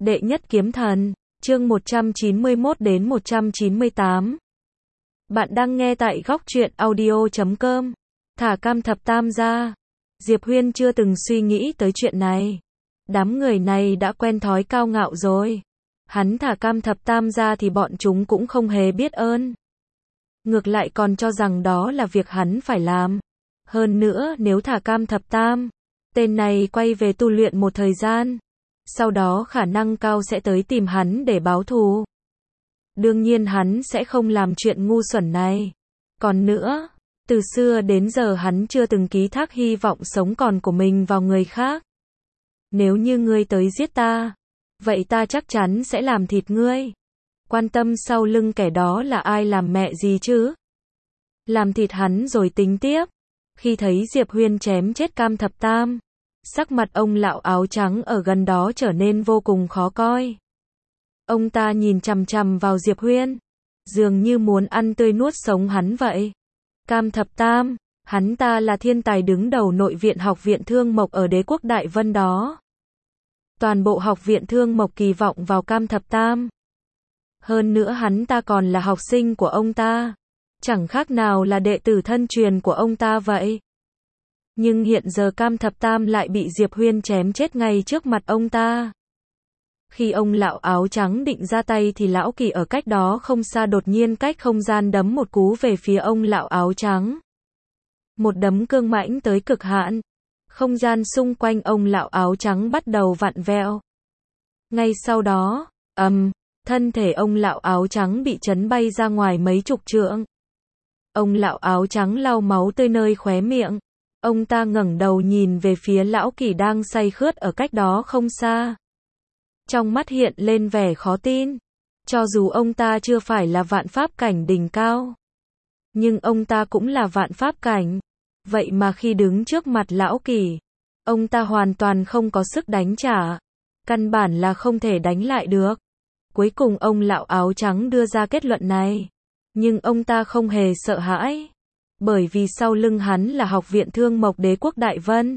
Đệ nhất kiếm thần, chương 191 đến 198. Bạn đang nghe tại góc truyện audio.com. Thả Cam Thập Tam ra. Diệp Huyên chưa từng suy nghĩ tới chuyện này. Đám người này đã quen thói cao ngạo rồi. Hắn thả Cam Thập Tam ra thì bọn chúng cũng không hề biết ơn. Ngược lại còn cho rằng đó là việc hắn phải làm. Hơn nữa nếu thả Cam Thập Tam, tên này quay về tu luyện một thời gian, sau đó khả năng cao sẽ tới tìm hắn để báo thù. Đương nhiên hắn sẽ không làm chuyện ngu xuẩn này. Còn nữa, từ xưa đến giờ hắn chưa từng ký thác hy vọng sống còn của mình vào người khác. Nếu như ngươi tới giết ta, vậy ta chắc chắn sẽ làm thịt ngươi. Quan tâm sau lưng kẻ đó là ai làm mẹ gì chứ? Làm thịt hắn rồi tính tiếp. Khi thấy Diệp Huyên chém chết Cam Thập Tam, sắc mặt ông lão áo trắng ở gần đó trở nên vô cùng khó coi. Ông ta nhìn chằm chằm vào Diệp Huyên, dường như muốn ăn tươi nuốt sống hắn vậy. Cam Thập Tam, hắn ta là thiên tài đứng đầu nội viện Học viện Thương Mộc ở Đế quốc Đại Vân đó. Toàn bộ Học viện Thương Mộc kỳ vọng vào Cam Thập Tam. Hơn nữa hắn ta còn là học sinh của ông ta, chẳng khác nào là đệ tử thân truyền của ông ta vậy. Nhưng hiện giờ Cam Thập Tam lại bị Diệp Huyên chém chết ngay trước mặt ông ta. Khi ông lão áo trắng định ra tay thì lão Kỳ ở cách đó không xa đột nhiên cách không gian đấm một cú về phía ông lão áo trắng. Một đấm cương mãnh tới cực hạn. Không gian xung quanh ông lão áo trắng bắt đầu vặn vẹo. Ngay sau đó, thân thể ông lão áo trắng bị chấn bay ra ngoài mấy chục trượng. Ông lão áo trắng lau máu tươi nơi khóe miệng. Ông ta ngẩng đầu nhìn về phía lão Kỳ đang say khướt ở cách đó không xa. Trong mắt hiện lên vẻ khó tin. Cho dù ông ta chưa phải là vạn pháp cảnh đỉnh cao, nhưng ông ta cũng là vạn pháp cảnh. Vậy mà khi đứng trước mặt lão Kỳ, ông ta hoàn toàn không có sức đánh trả. Căn bản là không thể đánh lại được. Cuối cùng ông lão áo trắng đưa ra kết luận này. Nhưng ông ta không hề sợ hãi. Bởi vì sau lưng hắn là Học viện Thương Mộc Đế quốc Đại Vân.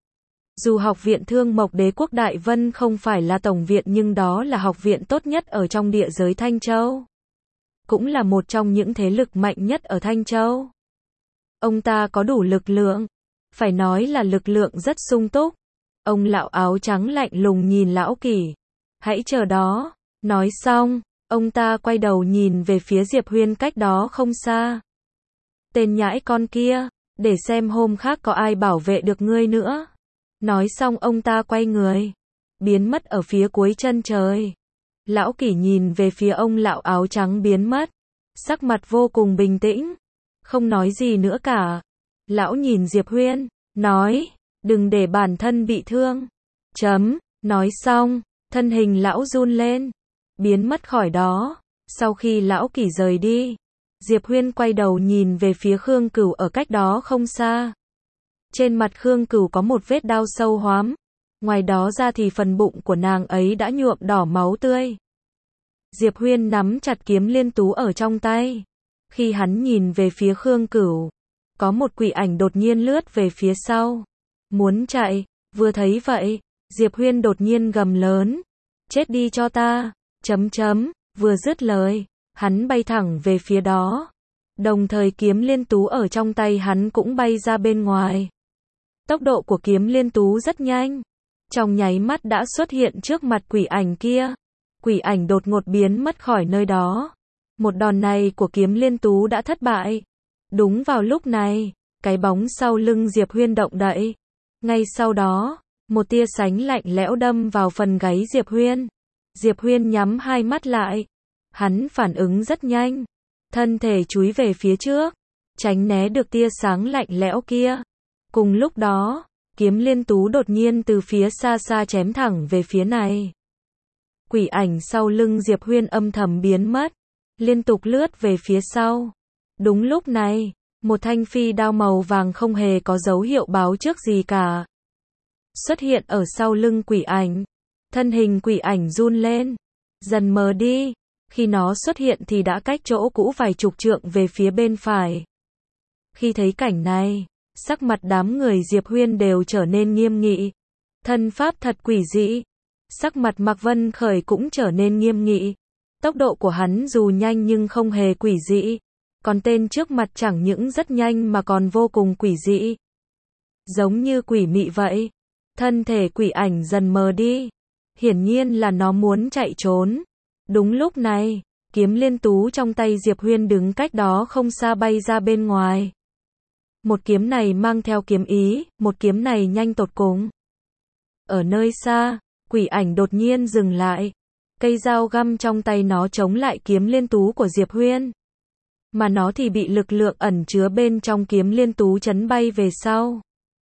Dù Học viện Thương Mộc Đế quốc Đại Vân không phải là tổng viện nhưng đó là học viện tốt nhất ở trong địa giới Thanh Châu. Cũng là một trong những thế lực mạnh nhất ở Thanh Châu. Ông ta có đủ lực lượng. Phải nói là lực lượng rất sung túc. Ông lão áo trắng lạnh lùng nhìn lão Kỳ. Hãy chờ đó. Nói xong, ông ta quay đầu nhìn về phía Diệp Huyên cách đó không xa. Tên nhãi con kia, để xem hôm khác có ai bảo vệ được ngươi nữa. Nói xong ông ta quay người, biến mất ở phía cuối chân trời. Lão Kỳ nhìn về phía ông lão áo trắng biến mất, sắc mặt vô cùng bình tĩnh, không nói gì nữa cả. Lão nhìn Diệp Huyên, nói, đừng để bản thân bị thương. Nói xong, thân hình lão run lên, biến mất khỏi đó. Sau khi lão Kỳ rời đi, Diệp Huyên quay đầu nhìn về phía Khương Cửu ở cách đó không xa. Trên mặt Khương Cửu có một vết đao sâu hoắm. Ngoài đó ra thì phần bụng của nàng ấy đã nhuộm đỏ máu tươi. Diệp Huyên nắm chặt kiếm liên tú ở trong tay. Khi hắn nhìn về phía Khương Cửu, có một quỷ ảnh đột nhiên lướt về phía sau. Muốn chạy, vừa thấy vậy, Diệp Huyên đột nhiên gầm lớn. Chết đi cho ta, vừa dứt lời, hắn bay thẳng về phía đó. Đồng thời kiếm liên tú ở trong tay hắn cũng bay ra bên ngoài. Tốc độ của kiếm liên tú rất nhanh. Trong nháy mắt đã xuất hiện trước mặt quỷ ảnh kia. Quỷ ảnh đột ngột biến mất khỏi nơi đó. Một đòn này của kiếm liên tú đã thất bại. Đúng vào lúc này, cái bóng sau lưng Diệp Huyên động đậy. Ngay sau đó, một tia sánh lạnh lẽo đâm vào phần gáy Diệp Huyên. Diệp Huyên nhắm hai mắt lại. Hắn phản ứng rất nhanh. Thân thể chúi về phía trước, tránh né được tia sáng lạnh lẽo kia. Cùng lúc đó, kiếm liên tú đột nhiên từ phía xa xa chém thẳng về phía này. Quỷ ảnh sau lưng Diệp Huyên âm thầm biến mất, liên tục lướt về phía sau. Đúng lúc này, một thanh phi đao màu vàng không hề có dấu hiệu báo trước gì cả, xuất hiện ở sau lưng quỷ ảnh. Thân hình quỷ ảnh run lên, dần mờ đi. Khi nó xuất hiện thì đã cách chỗ cũ vài chục trượng về phía bên phải. Khi thấy cảnh này, sắc mặt đám người Diệp Huyên đều trở nên nghiêm nghị. Thân pháp thật quỷ dị. Sắc mặt Mạc Vân Khởi cũng trở nên nghiêm nghị. Tốc độ của hắn dù nhanh nhưng không hề quỷ dị. Còn tên trước mặt chẳng những rất nhanh mà còn vô cùng quỷ dị. Giống như quỷ mị vậy. Thân thể quỷ ảnh dần mờ đi. Hiển nhiên là nó muốn chạy trốn. Đúng lúc này, kiếm liên tú trong tay Diệp Huyên đứng cách đó không xa bay ra bên ngoài. Một kiếm này mang theo kiếm ý, một kiếm này nhanh tột cùng. Ở nơi xa, quỷ ảnh đột nhiên dừng lại. Cây dao găm trong tay nó chống lại kiếm liên tú của Diệp Huyên. Mà nó thì bị lực lượng ẩn chứa bên trong kiếm liên tú chấn bay về sau.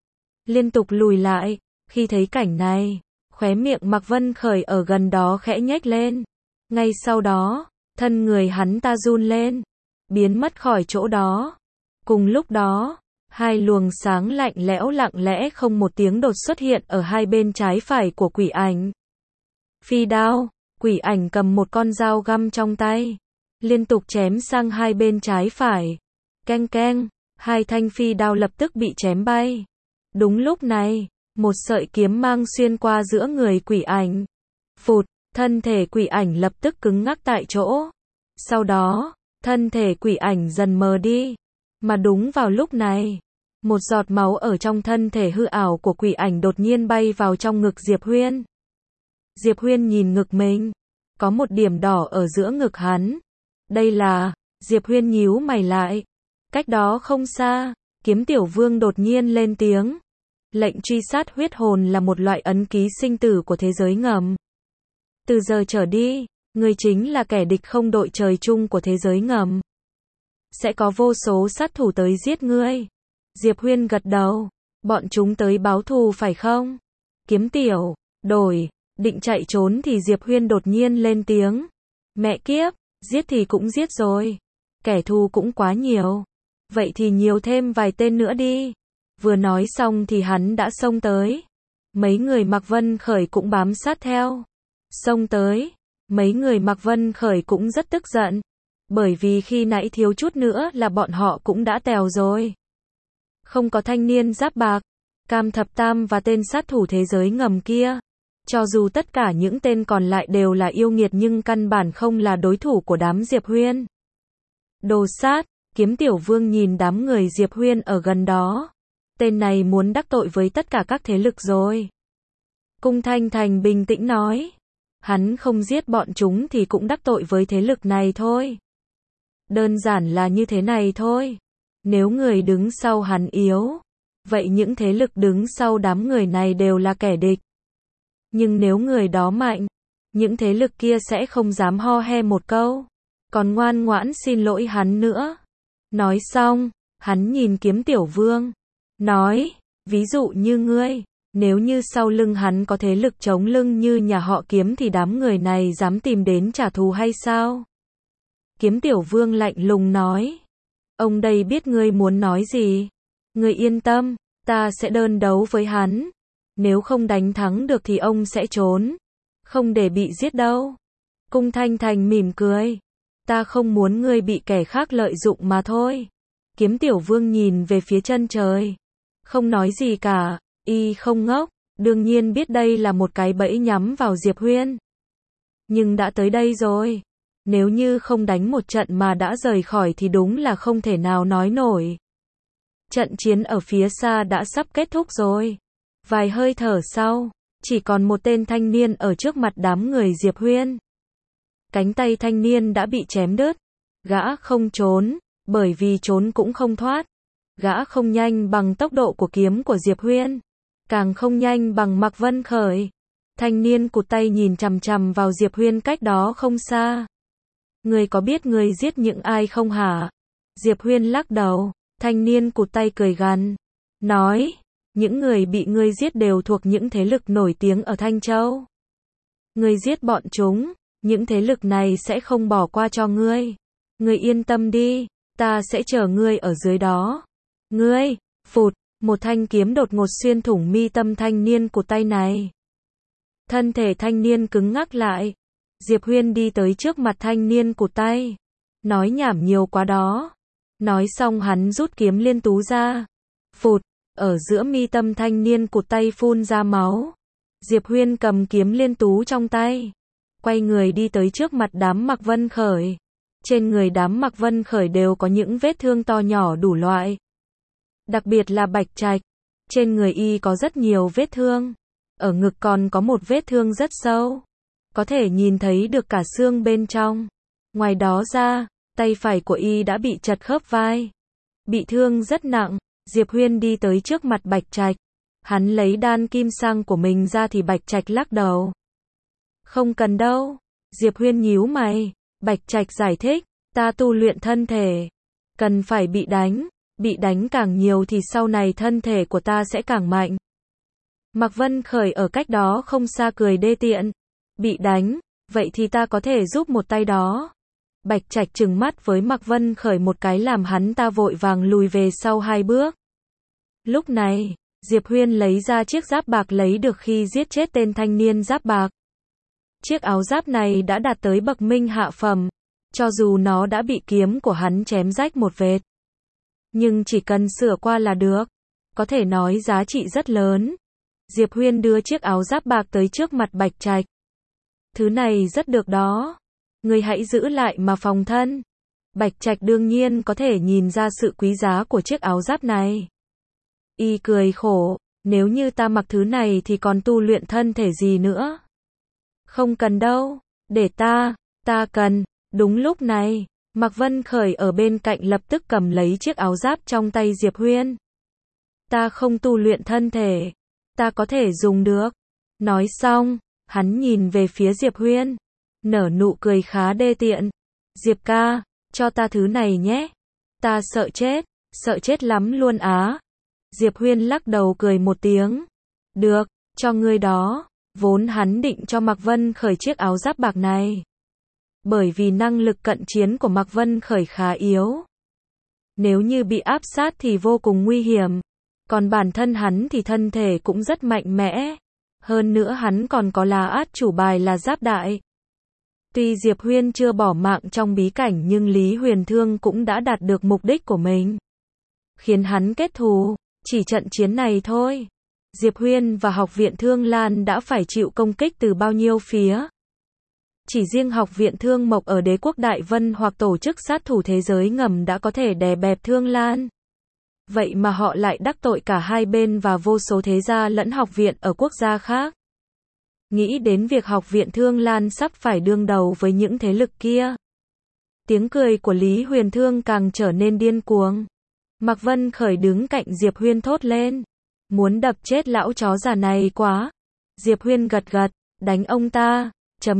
Liên tục lùi lại, khi thấy cảnh này, khóe miệng Mạc Vân Khởi ở gần đó khẽ nhếch lên. Ngay sau đó, thân người hắn ta run lên, biến mất khỏi chỗ đó. Cùng lúc đó, hai luồng sáng lạnh lẽ không một tiếng đột xuất hiện ở hai bên trái phải của quỷ ảnh. Phi đao, quỷ ảnh cầm một con dao găm trong tay, liên tục chém sang hai bên trái phải. Keng keng, hai thanh phi đao lập tức bị chém bay. Đúng lúc này, một sợi kiếm mang xuyên qua giữa người quỷ ảnh. Phụt, thân thể quỷ ảnh lập tức cứng ngắc tại chỗ. Sau đó, thân thể quỷ ảnh dần mờ đi. Mà đúng vào lúc này, một giọt máu ở trong thân thể hư ảo của quỷ ảnh đột nhiên bay vào trong ngực Diệp Huyên. Diệp Huyên nhìn ngực mình, có một điểm đỏ ở giữa ngực hắn. Đây là, Diệp Huyên nhíu mày lại. Cách đó không xa, Kiếm Tiểu Vương đột nhiên lên tiếng. Lệnh truy sát huyết hồn là một loại ấn ký sinh tử của thế giới ngầm. Từ giờ trở đi, ngươi chính là kẻ địch không đội trời chung của thế giới ngầm. Sẽ có vô số sát thủ tới giết ngươi. Diệp Huyên gật đầu. Bọn chúng tới báo thù phải không? Kiếm Tiểu, đổi, định chạy trốn thì Diệp Huyên đột nhiên lên tiếng. Mẹ kiếp, giết thì cũng giết rồi. Kẻ thù cũng quá nhiều. Vậy thì nhiều thêm vài tên nữa đi. Vừa nói xong thì hắn đã xông tới. Mấy người Mạc Vân Khởi cũng bám sát theo. Xông tới. Mấy người Mạc Vân Khởi cũng rất tức giận. Bởi vì khi nãy thiếu chút nữa là bọn họ cũng đã tèo rồi. Không có thanh niên giáp bạc, Cam Thập Tam và tên sát thủ thế giới ngầm kia. Cho dù tất cả những tên còn lại đều là yêu nghiệt nhưng căn bản không là đối thủ của đám Diệp Huyên. Đồ sát, Kiếm Tiểu Vương nhìn đám người Diệp Huyên ở gần đó. Tên này muốn đắc tội với tất cả các thế lực rồi. Cung Thanh Thành bình tĩnh nói. Hắn không giết bọn chúng thì cũng đắc tội với thế lực này thôi. Đơn giản là như thế này thôi. Nếu người đứng sau hắn yếu, vậy những thế lực đứng sau đám người này đều là kẻ địch. Nhưng nếu người đó mạnh, những thế lực kia sẽ không dám ho he một câu, còn ngoan ngoãn xin lỗi hắn nữa. Nói xong, hắn nhìn Kiếm Tiểu Vương, nói, ví dụ như ngươi, nếu như sau lưng hắn có thế lực chống lưng như nhà họ Kiếm thì đám người này dám tìm đến trả thù hay sao? Kiếm Tiểu Vương lạnh lùng nói, ông đây biết ngươi muốn nói gì. Ngươi yên tâm, ta sẽ đơn đấu với hắn. Nếu không đánh thắng được thì ông sẽ trốn. Không để bị giết đâu. Cung Thanh Thành mỉm cười. Ta không muốn ngươi bị kẻ khác lợi dụng mà thôi. Kiếm Tiểu Vương nhìn về phía chân trời. Không nói gì cả, y không ngốc. Đương nhiên biết đây là một cái bẫy nhắm vào Diệp Huyên. Nhưng đã tới đây rồi. Nếu như không đánh một trận mà đã rời khỏi thì đúng là không thể nào nói nổi. Trận chiến ở phía xa đã sắp kết thúc rồi. Vài hơi thở sau, chỉ còn một tên thanh niên ở trước mặt đám người Diệp Huyên. Cánh tay thanh niên đã bị chém đứt. Gã không trốn, bởi vì trốn cũng không thoát. Gã không nhanh bằng tốc độ của kiếm của Diệp Huyên, càng không nhanh bằng Mạc Vân Khởi. Thanh niên cụt tay nhìn chằm chằm vào Diệp Huyên cách đó không xa. Ngươi có biết ngươi giết những ai không hả? Diệp Huyên lắc đầu. Thanh niên cụt tay cười gằn, nói, những người bị ngươi giết đều thuộc những thế lực nổi tiếng ở Thanh Châu. Ngươi giết bọn chúng, những thế lực này sẽ không bỏ qua cho ngươi. Ngươi yên tâm đi, ta sẽ chờ ngươi ở dưới đó. Ngươi, phụt, một thanh kiếm đột ngột xuyên thủng mi tâm thanh niên cụt tay này. Thân thể thanh niên cứng ngắc lại. Diệp Huyên đi tới trước mặt thanh niên cụt tay. Nói nhảm nhiều quá đó. Nói xong hắn rút kiếm liên tú ra. Phụt, ở giữa mi tâm thanh niên cụt tay phun ra máu. Diệp Huyên cầm kiếm liên tú trong tay, quay người đi tới trước mặt đám Mạc Vân Khởi. Trên người đám Mạc Vân Khởi đều có những vết thương to nhỏ đủ loại. Đặc biệt là Bạch Trạch, trên người y có rất nhiều vết thương. Ở ngực còn có một vết thương rất sâu, có thể nhìn thấy được cả xương bên trong. Ngoài đó ra, tay phải của y đã bị chật khớp vai, bị thương rất nặng. Diệp Huyên đi tới trước mặt Bạch Trạch. Hắn lấy đan kim sang của mình ra thì Bạch Trạch lắc đầu. Không cần đâu. Diệp Huyên nhíu mày. Bạch Trạch giải thích, ta tu luyện thân thể, cần phải bị đánh càng nhiều thì sau này thân thể của ta sẽ càng mạnh. Mạc Vân Khởi ở cách đó không xa cười đê tiện. Bị đánh, vậy thì ta có thể giúp một tay đó. Bạch Trạch trừng mắt với Mạc Vân Khởi một cái làm hắn ta vội vàng lùi về sau 2 bước. Lúc này, Diệp Huyên lấy ra chiếc giáp bạc lấy được khi giết chết tên thanh niên giáp bạc. Chiếc áo giáp này đã đạt tới bậc minh hạ phẩm, cho dù nó đã bị kiếm của hắn chém rách một vệt, nhưng chỉ cần sửa qua là được, có thể nói giá trị rất lớn. Diệp Huyên đưa chiếc áo giáp bạc tới trước mặt Bạch Trạch. Thứ này rất được đó, ngươi hãy giữ lại mà phòng thân. Bạch Trạch đương nhiên có thể nhìn ra sự quý giá của chiếc áo giáp này. Y cười khổ, nếu như ta mặc thứ này thì còn tu luyện thân thể gì nữa. Không cần đâu, để ta cần. Đúng lúc này, Mạc Vân Khởi ở bên cạnh lập tức cầm lấy chiếc áo giáp trong tay Diệp Huyên. Ta không tu luyện thân thể, ta có thể dùng được. Nói xong, hắn nhìn về phía Diệp Huyên, nở nụ cười khá đê tiện. Diệp ca, cho ta thứ này nhé. Ta sợ chết lắm luôn á. Diệp Huyên lắc đầu cười một tiếng. Được, cho ngươi đó. Vốn hắn định cho Mạc Vân Khởi chiếc áo giáp bạc này, bởi vì năng lực cận chiến của Mạc Vân Khởi khá yếu. Nếu như bị áp sát thì vô cùng nguy hiểm. Còn bản thân hắn thì thân thể cũng rất mạnh mẽ. Hơn nữa hắn còn có lá át chủ bài là giáp đại. Tuy Diệp Huyên chưa bỏ mạng trong bí cảnh nhưng Lý Huyền Thương cũng đã đạt được mục đích của mình, khiến hắn kết thù. Chỉ trận chiến này thôi, Diệp Huyên và Học viện Thương Lan đã phải chịu công kích từ bao nhiêu phía. Chỉ riêng Học viện Thương Mộc ở Đế quốc Đại Vân hoặc tổ chức sát thủ thế giới ngầm đã có thể đè bẹp Thương Lan. Vậy mà họ lại đắc tội cả hai bên và vô số thế gia lẫn học viện ở quốc gia khác. Nghĩ đến việc Học viện Thương Lan sắp phải đương đầu với những thế lực kia, tiếng cười của Lý Huyền Thương càng trở nên điên cuồng. Mạc Vân Khởi đứng cạnh Diệp Huyên thốt lên, muốn đập chết lão chó già này quá. Diệp Huyên gật gật, đánh ông ta,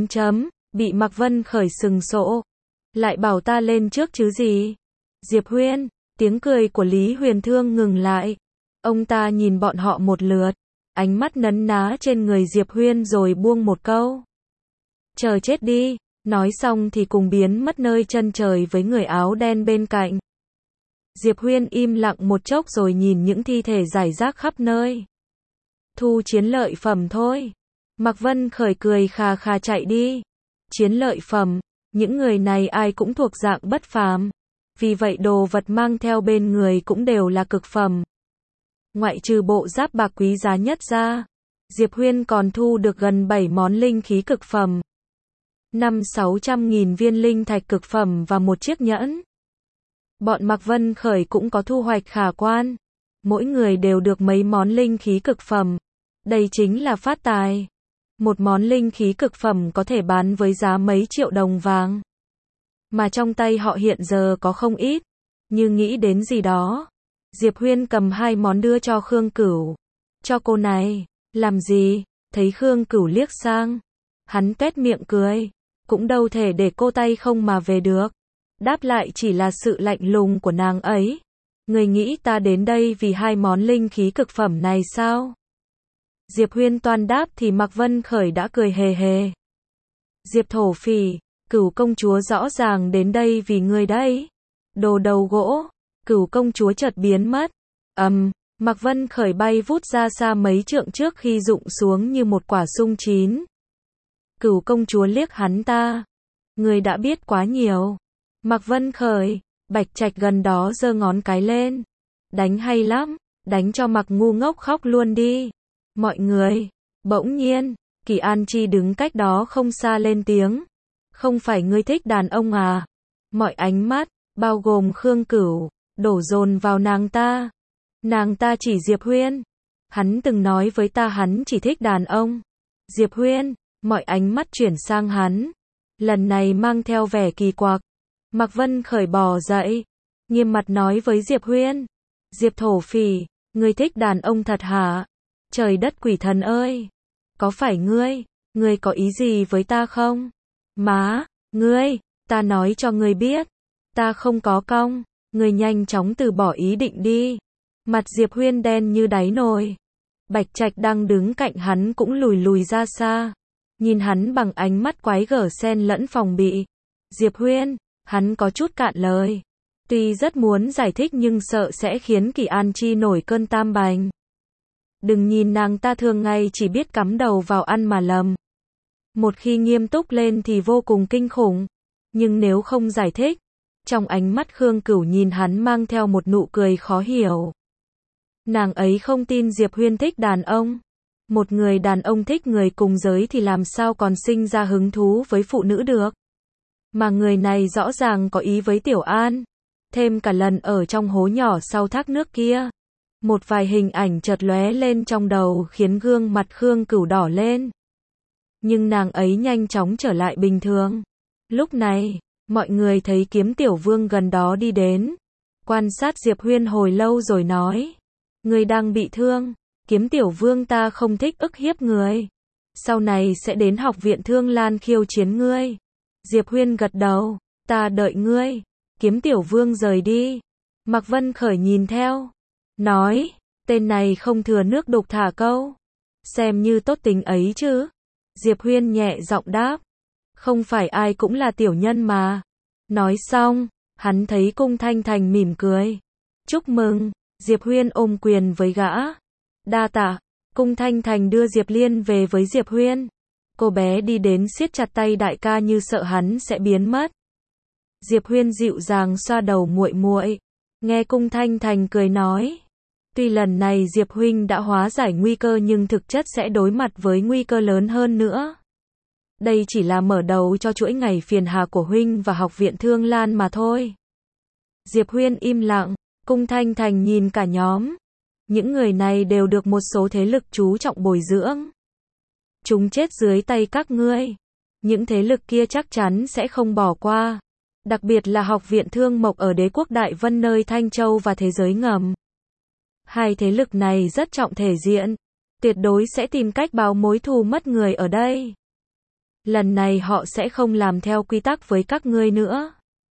bị Mạc Vân Khởi sừng sộ. Lại bảo ta lên trước chứ gì. Diệp Huyên, tiếng cười của Lý Huyền Thương ngừng lại. Ông ta nhìn bọn họ một lượt, ánh mắt nấn ná trên người Diệp Huyên rồi buông một câu. Chờ chết đi, nói xong thì cùng biến mất nơi chân trời với người áo đen bên cạnh. Diệp Huyên im lặng một chốc rồi nhìn những thi thể rải rác khắp nơi. Thu chiến lợi phẩm thôi. Mạc Vân Khởi cười khà khà chạy đi. Chiến lợi phẩm, những người này ai cũng thuộc dạng bất phàm. Vì vậy đồ vật mang theo bên người cũng đều là cực phẩm. Ngoại trừ bộ giáp bạc quý giá nhất ra, Diệp Huyên còn thu được gần 7 món linh khí cực phẩm, 500-600 nghìn viên linh thạch cực phẩm và một chiếc nhẫn. Bọn Mạc Vân Khởi cũng có thu hoạch khả quan. Mỗi người đều được mấy món linh khí cực phẩm. Đây chính là phát tài. Một món linh khí cực phẩm có thể bán với giá mấy triệu đồng vàng. Mà trong tay họ hiện giờ có không ít. Như nghĩ đến gì đó, Diệp Huyên cầm 2 món đưa cho Khương Cửu. Cho cô này. Làm gì? Thấy Khương Cửu liếc sang, hắn tuét miệng cười. Cũng đâu thể để cô tay không mà về được. Đáp lại chỉ là sự lạnh lùng của nàng ấy. Người nghĩ ta đến đây vì 2 món linh khí cực phẩm này sao? Diệp Huyên toan đáp thì Mạc Vân Khởi đã cười hề hề. Diệp thổ phỉ, Cửu công chúa rõ ràng đến đây vì ngươi đấy. Đồ đầu gỗ. Cửu công chúa chợt biến mất. Mạc Vân Khởi bay vút ra xa mấy trượng trước khi rụng xuống như một quả sung chín. Cửu công chúa liếc hắn ta. Ngươi đã biết quá nhiều. Mạc Vân Khởi, Bạch Trạch gần đó giơ ngón cái lên. Đánh hay lắm, đánh cho Mạc ngu ngốc khóc luôn đi. Mọi người, Bỗng nhiên, Kỳ An Chi đứng cách đó không xa lên tiếng. Không phải ngươi thích đàn ông à? Mọi ánh mắt, bao gồm Khương Cửu, đổ dồn vào nàng ta. Nàng ta chỉ Diệp Huyên. Hắn từng nói với ta hắn chỉ thích đàn ông. Diệp Huyên, mọi ánh mắt chuyển sang hắn. Lần này mang theo vẻ kỳ quặc. Mạc Vân Khởi bò dậy, nghiêm mặt nói với Diệp Huyên. Diệp thổ phỉ, ngươi thích đàn ông thật hả? Trời đất quỷ thần ơi! Có phải ngươi có ý gì với ta không? Má, ta nói cho ngươi biết. Ta không có cong, ngươi nhanh chóng từ bỏ ý định đi. Mặt Diệp Huyên đen như đáy nồi. Bạch Trạch đang đứng cạnh hắn cũng lùi lùi ra xa. Nhìn hắn bằng ánh mắt quái gở xen lẫn phòng bị. Diệp Huyên, hắn có chút cạn lời. Tuy rất muốn giải thích nhưng sợ sẽ khiến Kỳ An Chi nổi cơn tam bành. Đừng nhìn nàng ta thường ngày chỉ biết cắm đầu vào ăn mà lầm. Một khi nghiêm túc lên thì vô cùng kinh khủng. Nhưng nếu không giải thích, trong ánh mắt Khương Cửu nhìn hắn mang theo một nụ cười khó hiểu. Nàng ấy không tin Diệp Huyên thích đàn ông. Một người đàn ông thích người cùng giới thì làm sao còn sinh ra hứng thú với phụ nữ được. Mà người này rõ ràng có ý với Tiểu An. Thêm cả lần ở trong hố nhỏ sau thác nước kia. Một vài hình ảnh chợt lóe lên trong đầu khiến gương mặt Khương Cửu đỏ lên. Nhưng nàng ấy nhanh chóng trở lại bình thường. Lúc này, mọi người thấy Kiếm Tiểu Vương gần đó đi đến. Quan sát Diệp Huyên hồi lâu rồi nói. Ngươi đang bị thương. Kiếm Tiểu Vương ta không thích ức hiếp người. Sau này sẽ đến học viện Thương Lan khiêu chiến ngươi. Diệp Huyên gật đầu. Ta đợi ngươi. Kiếm Tiểu Vương rời đi. Mạc Vân Khởi nhìn theo. Nói, tên này không thừa nước đục thả câu. Xem như tốt tính ấy chứ. Diệp Huyên nhẹ giọng đáp. Không phải ai cũng là tiểu nhân mà. Nói xong, hắn thấy Cung Thanh Thành mỉm cười. Chúc mừng. Diệp Huyên ôm quyền với gã. Đa tạ. Cung Thanh Thành đưa Diệp Liên về với Diệp Huyên. Cô bé đi đến siết chặt tay đại ca như sợ hắn sẽ biến mất. Diệp Huyên dịu dàng xoa đầu muội muội. Nghe Cung Thanh Thành cười nói. Tuy lần này Diệp huynh đã hóa giải nguy cơ nhưng thực chất sẽ đối mặt với nguy cơ lớn hơn nữa. Đây chỉ là mở đầu cho chuỗi ngày phiền hà của huynh và học viện Thương Lan mà thôi. Diệp Huyên im lặng, Cung Thanh Thành nhìn cả nhóm. Những người này đều được một số thế lực chú trọng bồi dưỡng. Chúng chết dưới tay các ngươi. Những thế lực kia chắc chắn sẽ không bỏ qua. Đặc biệt là học viện Thương Mộc ở đế quốc Đại Vân nơi Thanh Châu và thế giới ngầm. Hai thế lực này rất trọng thể diện. Tuyệt đối sẽ tìm cách báo mối thù mất người ở đây. Lần này họ sẽ không làm theo quy tắc với các ngươi nữa.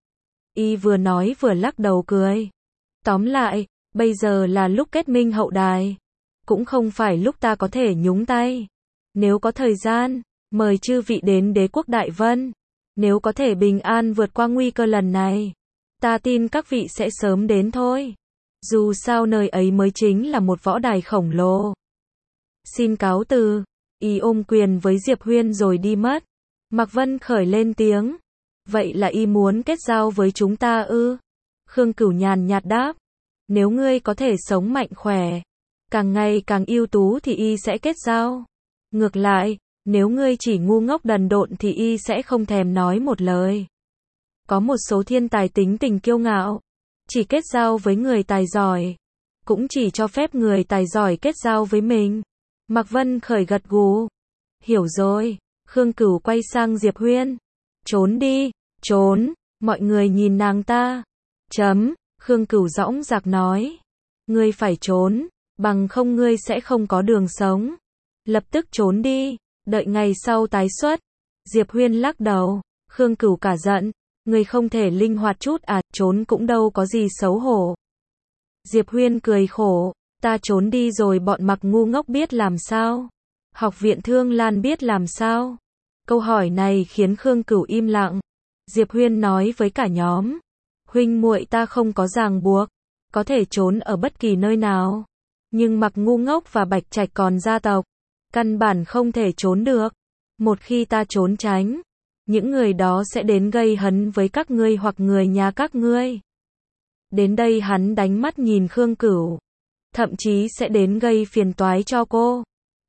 Y vừa nói vừa lắc đầu cười. Tóm lại, bây giờ là lúc kết minh hậu đài. Cũng không phải lúc ta có thể nhúng tay. Nếu có thời gian, mời chư vị đến đế quốc Đại Vân. Nếu có thể bình an vượt qua nguy cơ lần này, ta tin các vị sẽ sớm đến thôi. Dù sao nơi ấy mới chính là một võ đài khổng lồ. Xin cáo từ. Y ôm quyền với Diệp Huyên rồi đi mất. Mạc Vân Khởi lên tiếng. Vậy là y muốn kết giao với chúng ta ư? Khương Cửu nhàn nhạt đáp. Nếu ngươi có thể sống mạnh khỏe, càng ngày càng ưu tú thì y sẽ kết giao. Ngược lại, nếu ngươi chỉ ngu ngốc đần độn thì y sẽ không thèm nói một lời. Có một số thiên tài tính tình kiêu ngạo, chỉ kết giao với người tài giỏi, cũng chỉ cho phép người tài giỏi kết giao với mình. Mạc Vân Khởi gật gù. Hiểu rồi. Khương Cửu quay sang Diệp Huyên. Trốn đi, trốn. Mọi người nhìn nàng ta. Khương Cửu dõng dạc nói. Ngươi phải trốn, bằng không ngươi sẽ không có đường sống. Lập tức trốn đi, đợi ngày sau tái xuất. Diệp Huyên lắc đầu. Khương Cửu cả giận. Ngươi không thể linh hoạt chút à, trốn cũng đâu có gì xấu hổ. Diệp Huyên cười khổ. Ta trốn đi rồi bọn Mạc ngu ngốc biết làm sao? Học viện Thương Lan biết làm sao? Câu hỏi này khiến Khương Cửu im lặng. Diệp Huyên nói với cả nhóm. Huynh muội ta không có ràng buộc, có thể trốn ở bất kỳ nơi nào. Nhưng Mạc ngu ngốc và Bạch Trạch còn gia tộc, căn bản không thể trốn được. Một khi ta trốn tránh, những người đó sẽ đến gây hấn với các ngươi hoặc người nhà các ngươi. Đến đây hắn đánh mắt nhìn Khương Cửu. Thậm chí sẽ đến gây phiền toái cho cô.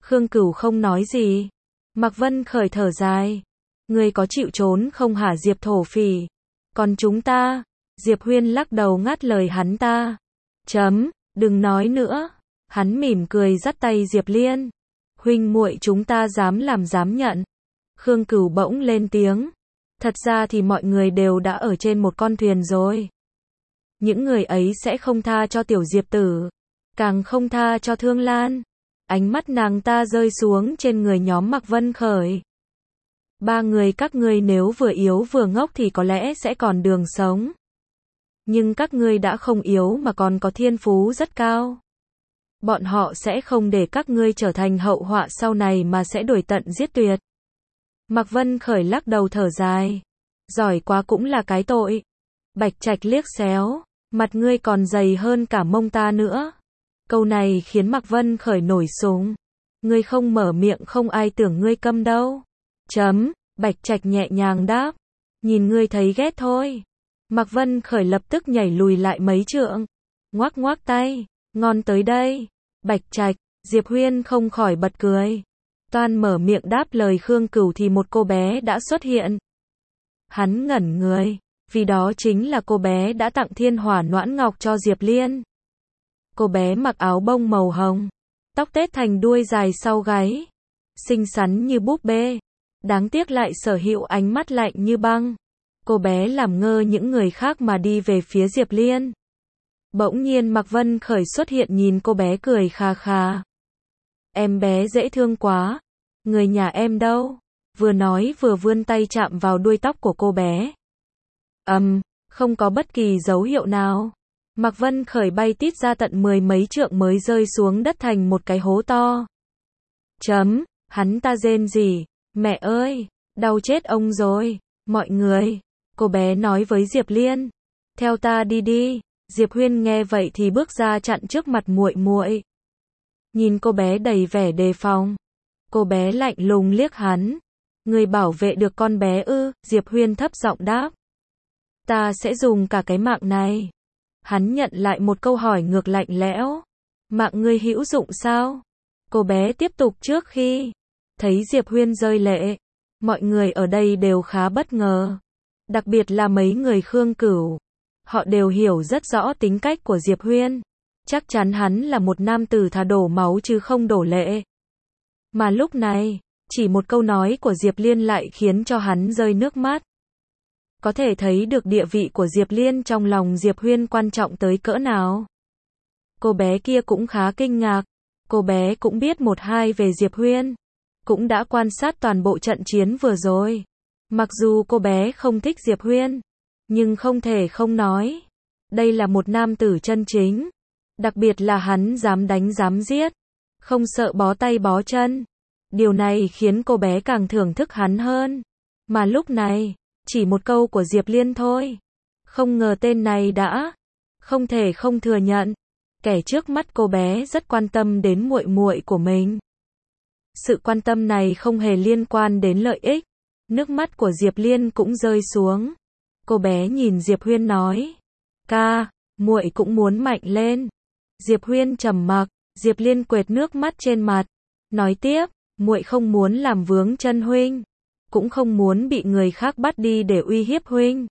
Khương Cửu không nói gì. Mạc Vân Khởi thở dài. Ngươi có chịu trốn không hả Diệp thổ phỉ? Còn chúng ta? Diệp Huyên lắc đầu ngắt lời hắn ta. Đừng nói nữa. Hắn mỉm cười dắt tay Diệp Liên. Huynh muội chúng ta dám làm dám nhận. Khương Cửu bỗng lên tiếng. Thật ra thì mọi người đều đã ở trên một con thuyền rồi. Những người ấy sẽ không tha cho tiểu Diệp tử, càng không tha cho Thương Lan. Ánh mắt nàng ta rơi xuống trên người nhóm Mạc Vân Khởi. Ba người các ngươi nếu vừa yếu vừa ngốc thì có lẽ sẽ còn đường sống. Nhưng các ngươi đã không yếu mà còn có thiên phú rất cao. Bọn họ sẽ không để các ngươi trở thành hậu họa sau này mà sẽ đuổi tận giết tuyệt. Mạc Vân Khởi lắc đầu thở dài. Giỏi quá cũng là cái tội. Bạch Trạch liếc xéo. Mặt ngươi còn dày hơn cả mông ta nữa. Câu này khiến Mạc Vân Khởi nổi súng. Ngươi không mở miệng không ai tưởng ngươi câm đâu. Bạch Trạch nhẹ nhàng đáp. Nhìn ngươi thấy ghét thôi. Mạc Vân Khởi lập tức nhảy lùi lại mấy trượng. Ngoác ngoác tay. Ngon tới đây. Bạch Trạch. Diệp Huyên không khỏi bật cười. Toan mở miệng đáp lời Khương Cửu thì một cô bé đã xuất hiện. Hắn ngẩn người. Vì đó chính là cô bé đã tặng thiên hỏa noãn ngọc cho Diệp Liên. Cô bé mặc áo bông màu hồng. Tóc tết thành đuôi dài sau gáy. Xinh xắn như búp bê. Đáng tiếc lại sở hữu ánh mắt lạnh như băng. Cô bé làm ngơ những người khác mà đi về phía Diệp Liên. Bỗng nhiên Mạc Vân Khởi xuất hiện nhìn cô bé cười khà khà. Em bé dễ thương quá. Người nhà em đâu? Vừa nói vừa vươn tay chạm vào đuôi tóc của cô bé. Không có bất kỳ dấu hiệu nào. Mạc Vân Khởi bay tít ra tận 10 mấy trượng mới rơi xuống đất thành một cái hố to. Hắn ta rên rỉ. Mẹ ơi, đau chết ông rồi. Mọi người, cô bé nói với Diệp Liên. Theo ta đi đi. Diệp Huyên nghe vậy thì bước ra chặn trước mặt muội muội. Nhìn cô bé đầy vẻ đề phòng. Cô bé lạnh lùng liếc hắn. Người bảo vệ được con bé ư? Diệp Huyên thấp giọng đáp. Ta sẽ dùng cả cái mạng này. Hắn nhận lại một câu hỏi ngược lạnh lẽo. Mạng ngươi hữu dụng sao? Cô bé tiếp tục trước khi thấy Diệp Huyên rơi lệ. Mọi người ở đây đều khá bất ngờ. Đặc biệt là mấy người Khương Cửu. Họ đều hiểu rất rõ tính cách của Diệp Huyên. Chắc chắn hắn là một nam tử thà đổ máu chứ không đổ lệ. Mà lúc này, chỉ một câu nói của Diệp Liên lại khiến cho hắn rơi nước mắt. Có thể thấy được địa vị của Diệp Liên trong lòng Diệp Huyên quan trọng tới cỡ nào. Cô bé kia cũng khá kinh ngạc. Cô bé cũng biết một hai về Diệp Huyên. Cũng đã quan sát toàn bộ trận chiến vừa rồi. Mặc dù cô bé không thích Diệp Huyên, nhưng không thể không nói. Đây là một nam tử chân chính. Đặc biệt là hắn dám đánh dám giết. Không sợ bó tay bó chân. Điều này khiến cô bé càng thưởng thức hắn hơn. Mà lúc này, chỉ một câu của Diệp Liên thôi. Không ngờ tên này đã không thể không thừa nhận. Kẻ trước mắt cô bé rất quan tâm đến muội muội của mình. Sự quan tâm này không hề liên quan đến lợi ích. Nước mắt của Diệp Liên cũng rơi xuống. Cô bé nhìn Diệp Huyên nói. Ca, muội cũng muốn mạnh lên. Diệp Huyên trầm mặc. Diệp Liên quệt nước mắt trên mặt. Nói tiếp, muội không muốn làm vướng chân huynh. Cũng không muốn bị người khác bắt đi để uy hiếp huynh.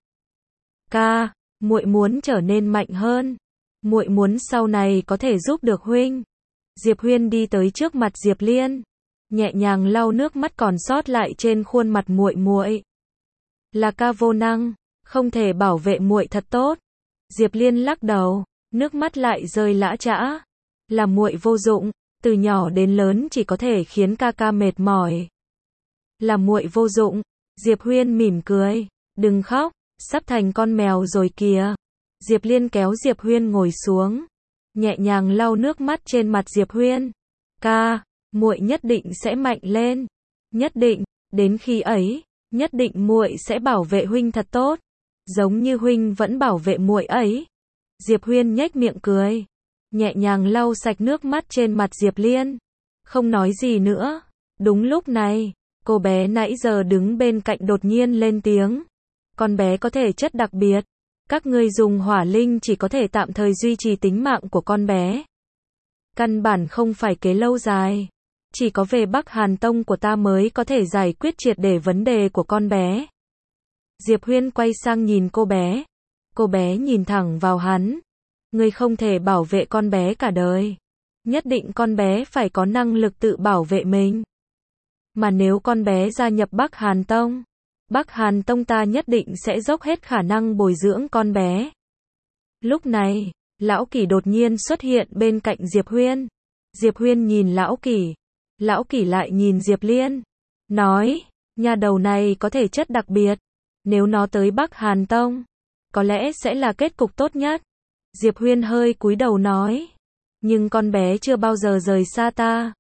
Ca, muội muốn trở nên mạnh hơn. Muội muốn sau này có thể giúp được huynh. Diệp Huyên đi tới trước mặt Diệp Liên, nhẹ nhàng lau nước mắt còn sót lại trên khuôn mặt muội muội. Là ca vô năng, không thể bảo vệ muội thật tốt. Diệp Liên lắc đầu, nước mắt lại rơi lã chã. Là muội vô dụng, từ nhỏ đến lớn chỉ có thể khiến ca ca mệt mỏi. Là muội vô dụng. Diệp Huyên mỉm cười, đừng khóc, sắp thành con mèo rồi kìa. Diệp Liên kéo Diệp Huyên ngồi xuống, nhẹ nhàng lau nước mắt trên mặt Diệp Huyên. Ca, muội nhất định sẽ mạnh lên. Nhất định, đến khi ấy, nhất định muội sẽ bảo vệ huynh thật tốt, giống như huynh vẫn bảo vệ muội ấy. Diệp Huyên nhếch miệng cười, nhẹ nhàng lau sạch nước mắt trên mặt Diệp Liên, không nói gì nữa. Đúng lúc này, cô bé nãy giờ đứng bên cạnh đột nhiên lên tiếng. Con bé có thể chất đặc biệt. Các ngươi dùng hỏa linh chỉ có thể tạm thời duy trì tính mạng của con bé. Căn bản không phải kế lâu dài. Chỉ có về Bắc Hàn Tông của ta mới có thể giải quyết triệt để vấn đề của con bé. Diệp Huyên quay sang nhìn cô bé. Cô bé nhìn thẳng vào hắn. Ngươi không thể bảo vệ con bé cả đời. Nhất định con bé phải có năng lực tự bảo vệ mình. Mà nếu con bé gia nhập Bắc Hàn Tông, Bắc Hàn Tông ta nhất định sẽ dốc hết khả năng bồi dưỡng con bé. Lúc này, Lão Kỷ đột nhiên xuất hiện bên cạnh Diệp Huyên. Diệp Huyên nhìn Lão Kỷ. Lão Kỷ lại nhìn Diệp Liên. Nói, nha đầu này có thể chất đặc biệt. Nếu nó tới Bắc Hàn Tông, có lẽ sẽ là kết cục tốt nhất. Diệp Huyên hơi cúi đầu nói. Nhưng con bé chưa bao giờ rời xa ta.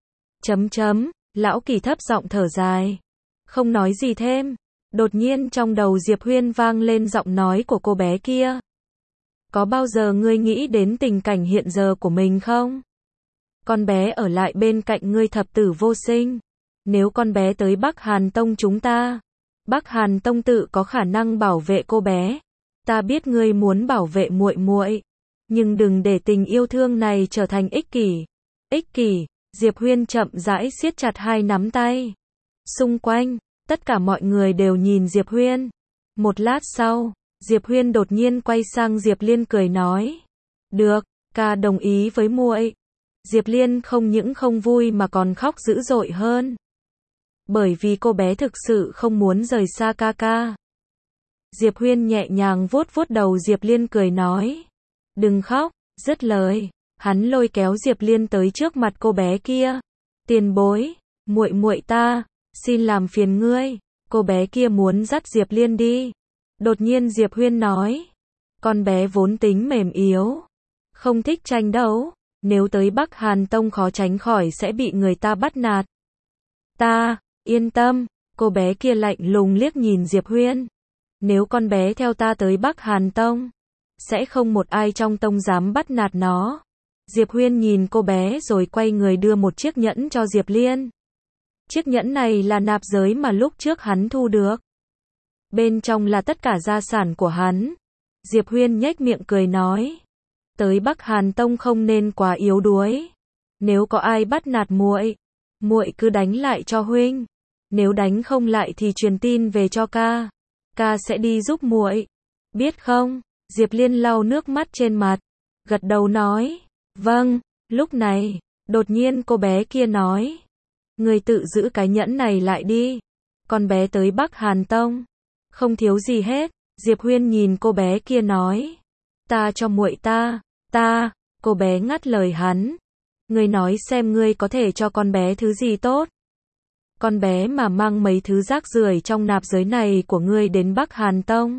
Lão Kỷ thấp giọng thở dài. Không nói gì thêm. Đột nhiên trong đầu Diệp Huyên vang lên giọng nói của cô bé kia. Có bao giờ ngươi nghĩ đến tình cảnh hiện giờ của mình không? Con bé ở lại bên cạnh ngươi thập tử vô sinh. Nếu con bé tới Bắc Hàn Tông chúng ta, Bắc Hàn Tông tự có khả năng bảo vệ cô bé. Ta biết ngươi muốn bảo vệ muội muội, nhưng đừng để tình yêu thương này trở thành ích kỷ. Ích kỷ, Diệp Huyên chậm rãi siết chặt hai nắm tay. Xung quanh, tất cả mọi người đều nhìn Diệp Huyên. Một lát sau, Diệp Huyên đột nhiên quay sang Diệp Liên cười nói. Được, ca đồng ý với muội. Diệp Liên không những không vui mà còn khóc dữ dội hơn. Bởi vì cô bé thực sự không muốn rời xa ca ca. Diệp Huyên nhẹ nhàng vuốt vuốt đầu Diệp Liên cười nói. Đừng khóc, dứt lời. Hắn lôi kéo Diệp Liên tới trước mặt cô bé kia. Tiền bối, muội muội ta, xin làm phiền ngươi. Cô bé kia muốn dắt Diệp Liên đi. Đột nhiên Diệp Huyên nói. Con bé vốn tính mềm yếu, không thích tranh đấu. Nếu tới Bắc Hàn Tông khó tránh khỏi sẽ bị người ta bắt nạt. Ta, yên tâm. Cô bé kia lạnh lùng liếc nhìn Diệp Huyên. Nếu con bé theo ta tới Bắc Hàn Tông, sẽ không một ai trong tông dám bắt nạt nó. Diệp Huyên nhìn cô bé rồi quay người đưa một chiếc nhẫn cho Diệp Liên. Chiếc nhẫn này là nạp giới mà lúc trước hắn thu được. Bên trong là tất cả gia sản của hắn. Diệp Huyên nhếch miệng cười nói. Tới Bắc Hàn Tông không nên quá yếu đuối. Nếu có ai bắt nạt muội, muội cứ đánh lại cho huynh. Nếu đánh không lại thì truyền tin về cho ca. Ca sẽ đi giúp muội. Biết không? Diệp Liên lau nước mắt trên mặt, gật đầu nói. Vâng. Lúc này, đột nhiên cô bé kia nói. Người tự giữ cái nhẫn này lại đi. Con bé tới Bắc Hàn Tông, không thiếu gì hết. Diệp Huyên nhìn cô bé kia nói. Ta cho muội ta. Cô bé ngắt lời hắn. Ngươi nói xem ngươi có thể cho con bé thứ gì tốt. Con bé mà mang mấy thứ rác rưởi trong nạp giới này của ngươi đến Bắc Hàn Tông.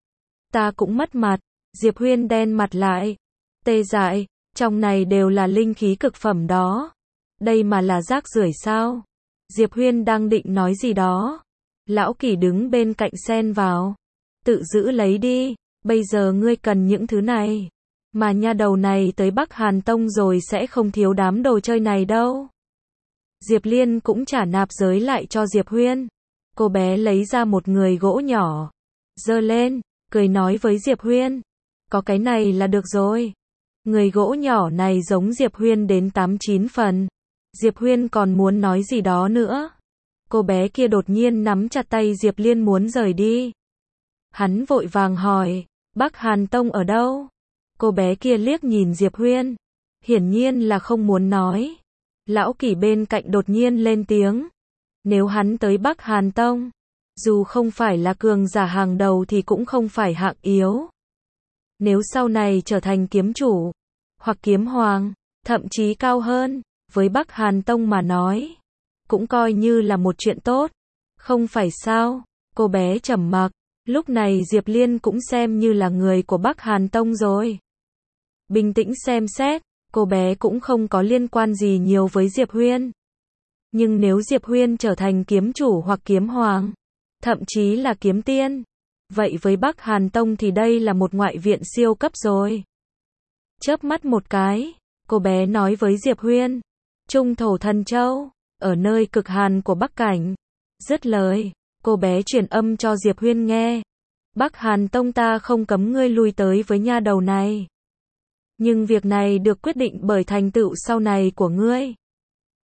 Ta cũng mất mặt. Diệp Huyên đen mặt lại. Tê dại, trong này đều là linh khí cực phẩm đó. Đây mà là rác rưởi sao? Diệp Huyên đang định nói gì đó. Lão Kỷ đứng bên cạnh xen vào. Tự giữ lấy đi, bây giờ ngươi cần những thứ này. Mà nha đầu này tới Bắc Hàn Tông rồi sẽ không thiếu đám đồ chơi này đâu. Diệp Liên cũng trả nạp giới lại cho Diệp Huyên. Cô bé lấy ra một người gỗ nhỏ, giơ lên, cười nói với Diệp Huyên. Có cái này là được rồi. Người gỗ nhỏ này giống Diệp Huyên đến 8-9 phần. Diệp Huyên còn muốn nói gì đó nữa. Cô bé kia đột nhiên nắm chặt tay Diệp Liên muốn rời đi. Hắn vội vàng hỏi, Bắc Hàn Tông ở đâu? Cô bé kia liếc nhìn Diệp Huyên. Hiển nhiên là không muốn nói. Lão Kỷ bên cạnh đột nhiên lên tiếng. Nếu hắn tới Bắc Hàn Tông, dù không phải là cường giả hàng đầu thì cũng không phải hạng yếu. Nếu sau này trở thành kiếm chủ, hoặc kiếm hoàng, thậm chí cao hơn, với Bắc Hàn Tông mà nói, cũng coi như là một chuyện tốt. Không phải sao? Cô bé trầm mặc. Lúc này Diệp Liên cũng xem như là người của Bắc Hàn Tông rồi. Bình tĩnh xem xét, cô bé cũng không có liên quan gì nhiều với Diệp Huyên. Nhưng nếu Diệp Huyên trở thành kiếm chủ hoặc kiếm hoàng, thậm chí là kiếm tiên, vậy với Bắc Hàn Tông thì đây là một ngoại viện siêu cấp rồi. Chớp mắt một cái, cô bé nói với Diệp Huyên. Trung thổ thần châu, ở nơi cực hàn của Bắc Cảnh. Dứt lời, cô bé truyền âm cho Diệp Huyên nghe. Bắc Hàn Tông ta không cấm ngươi lui tới với nha đầu này. Nhưng việc này được quyết định bởi thành tựu sau này của ngươi.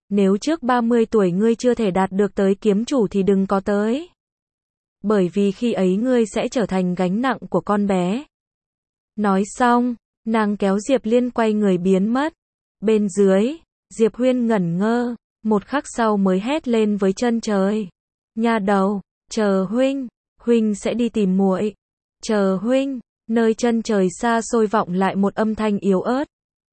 Nếu trước 30 tuổi ngươi chưa thể đạt được tới kiếm chủ thì đừng có tới. Bởi vì khi ấy ngươi sẽ trở thành gánh nặng của con bé. Nói xong, nàng kéo Diệp Liên quay người biến mất. Bên dưới, Diệp Huyên ngẩn ngơ, một khắc sau mới hét lên với chân trời. Nha đầu, chờ huynh, huynh sẽ đi tìm muội. Chờ huynh, nơi chân trời xa xôi vọng lại một âm thanh yếu ớt.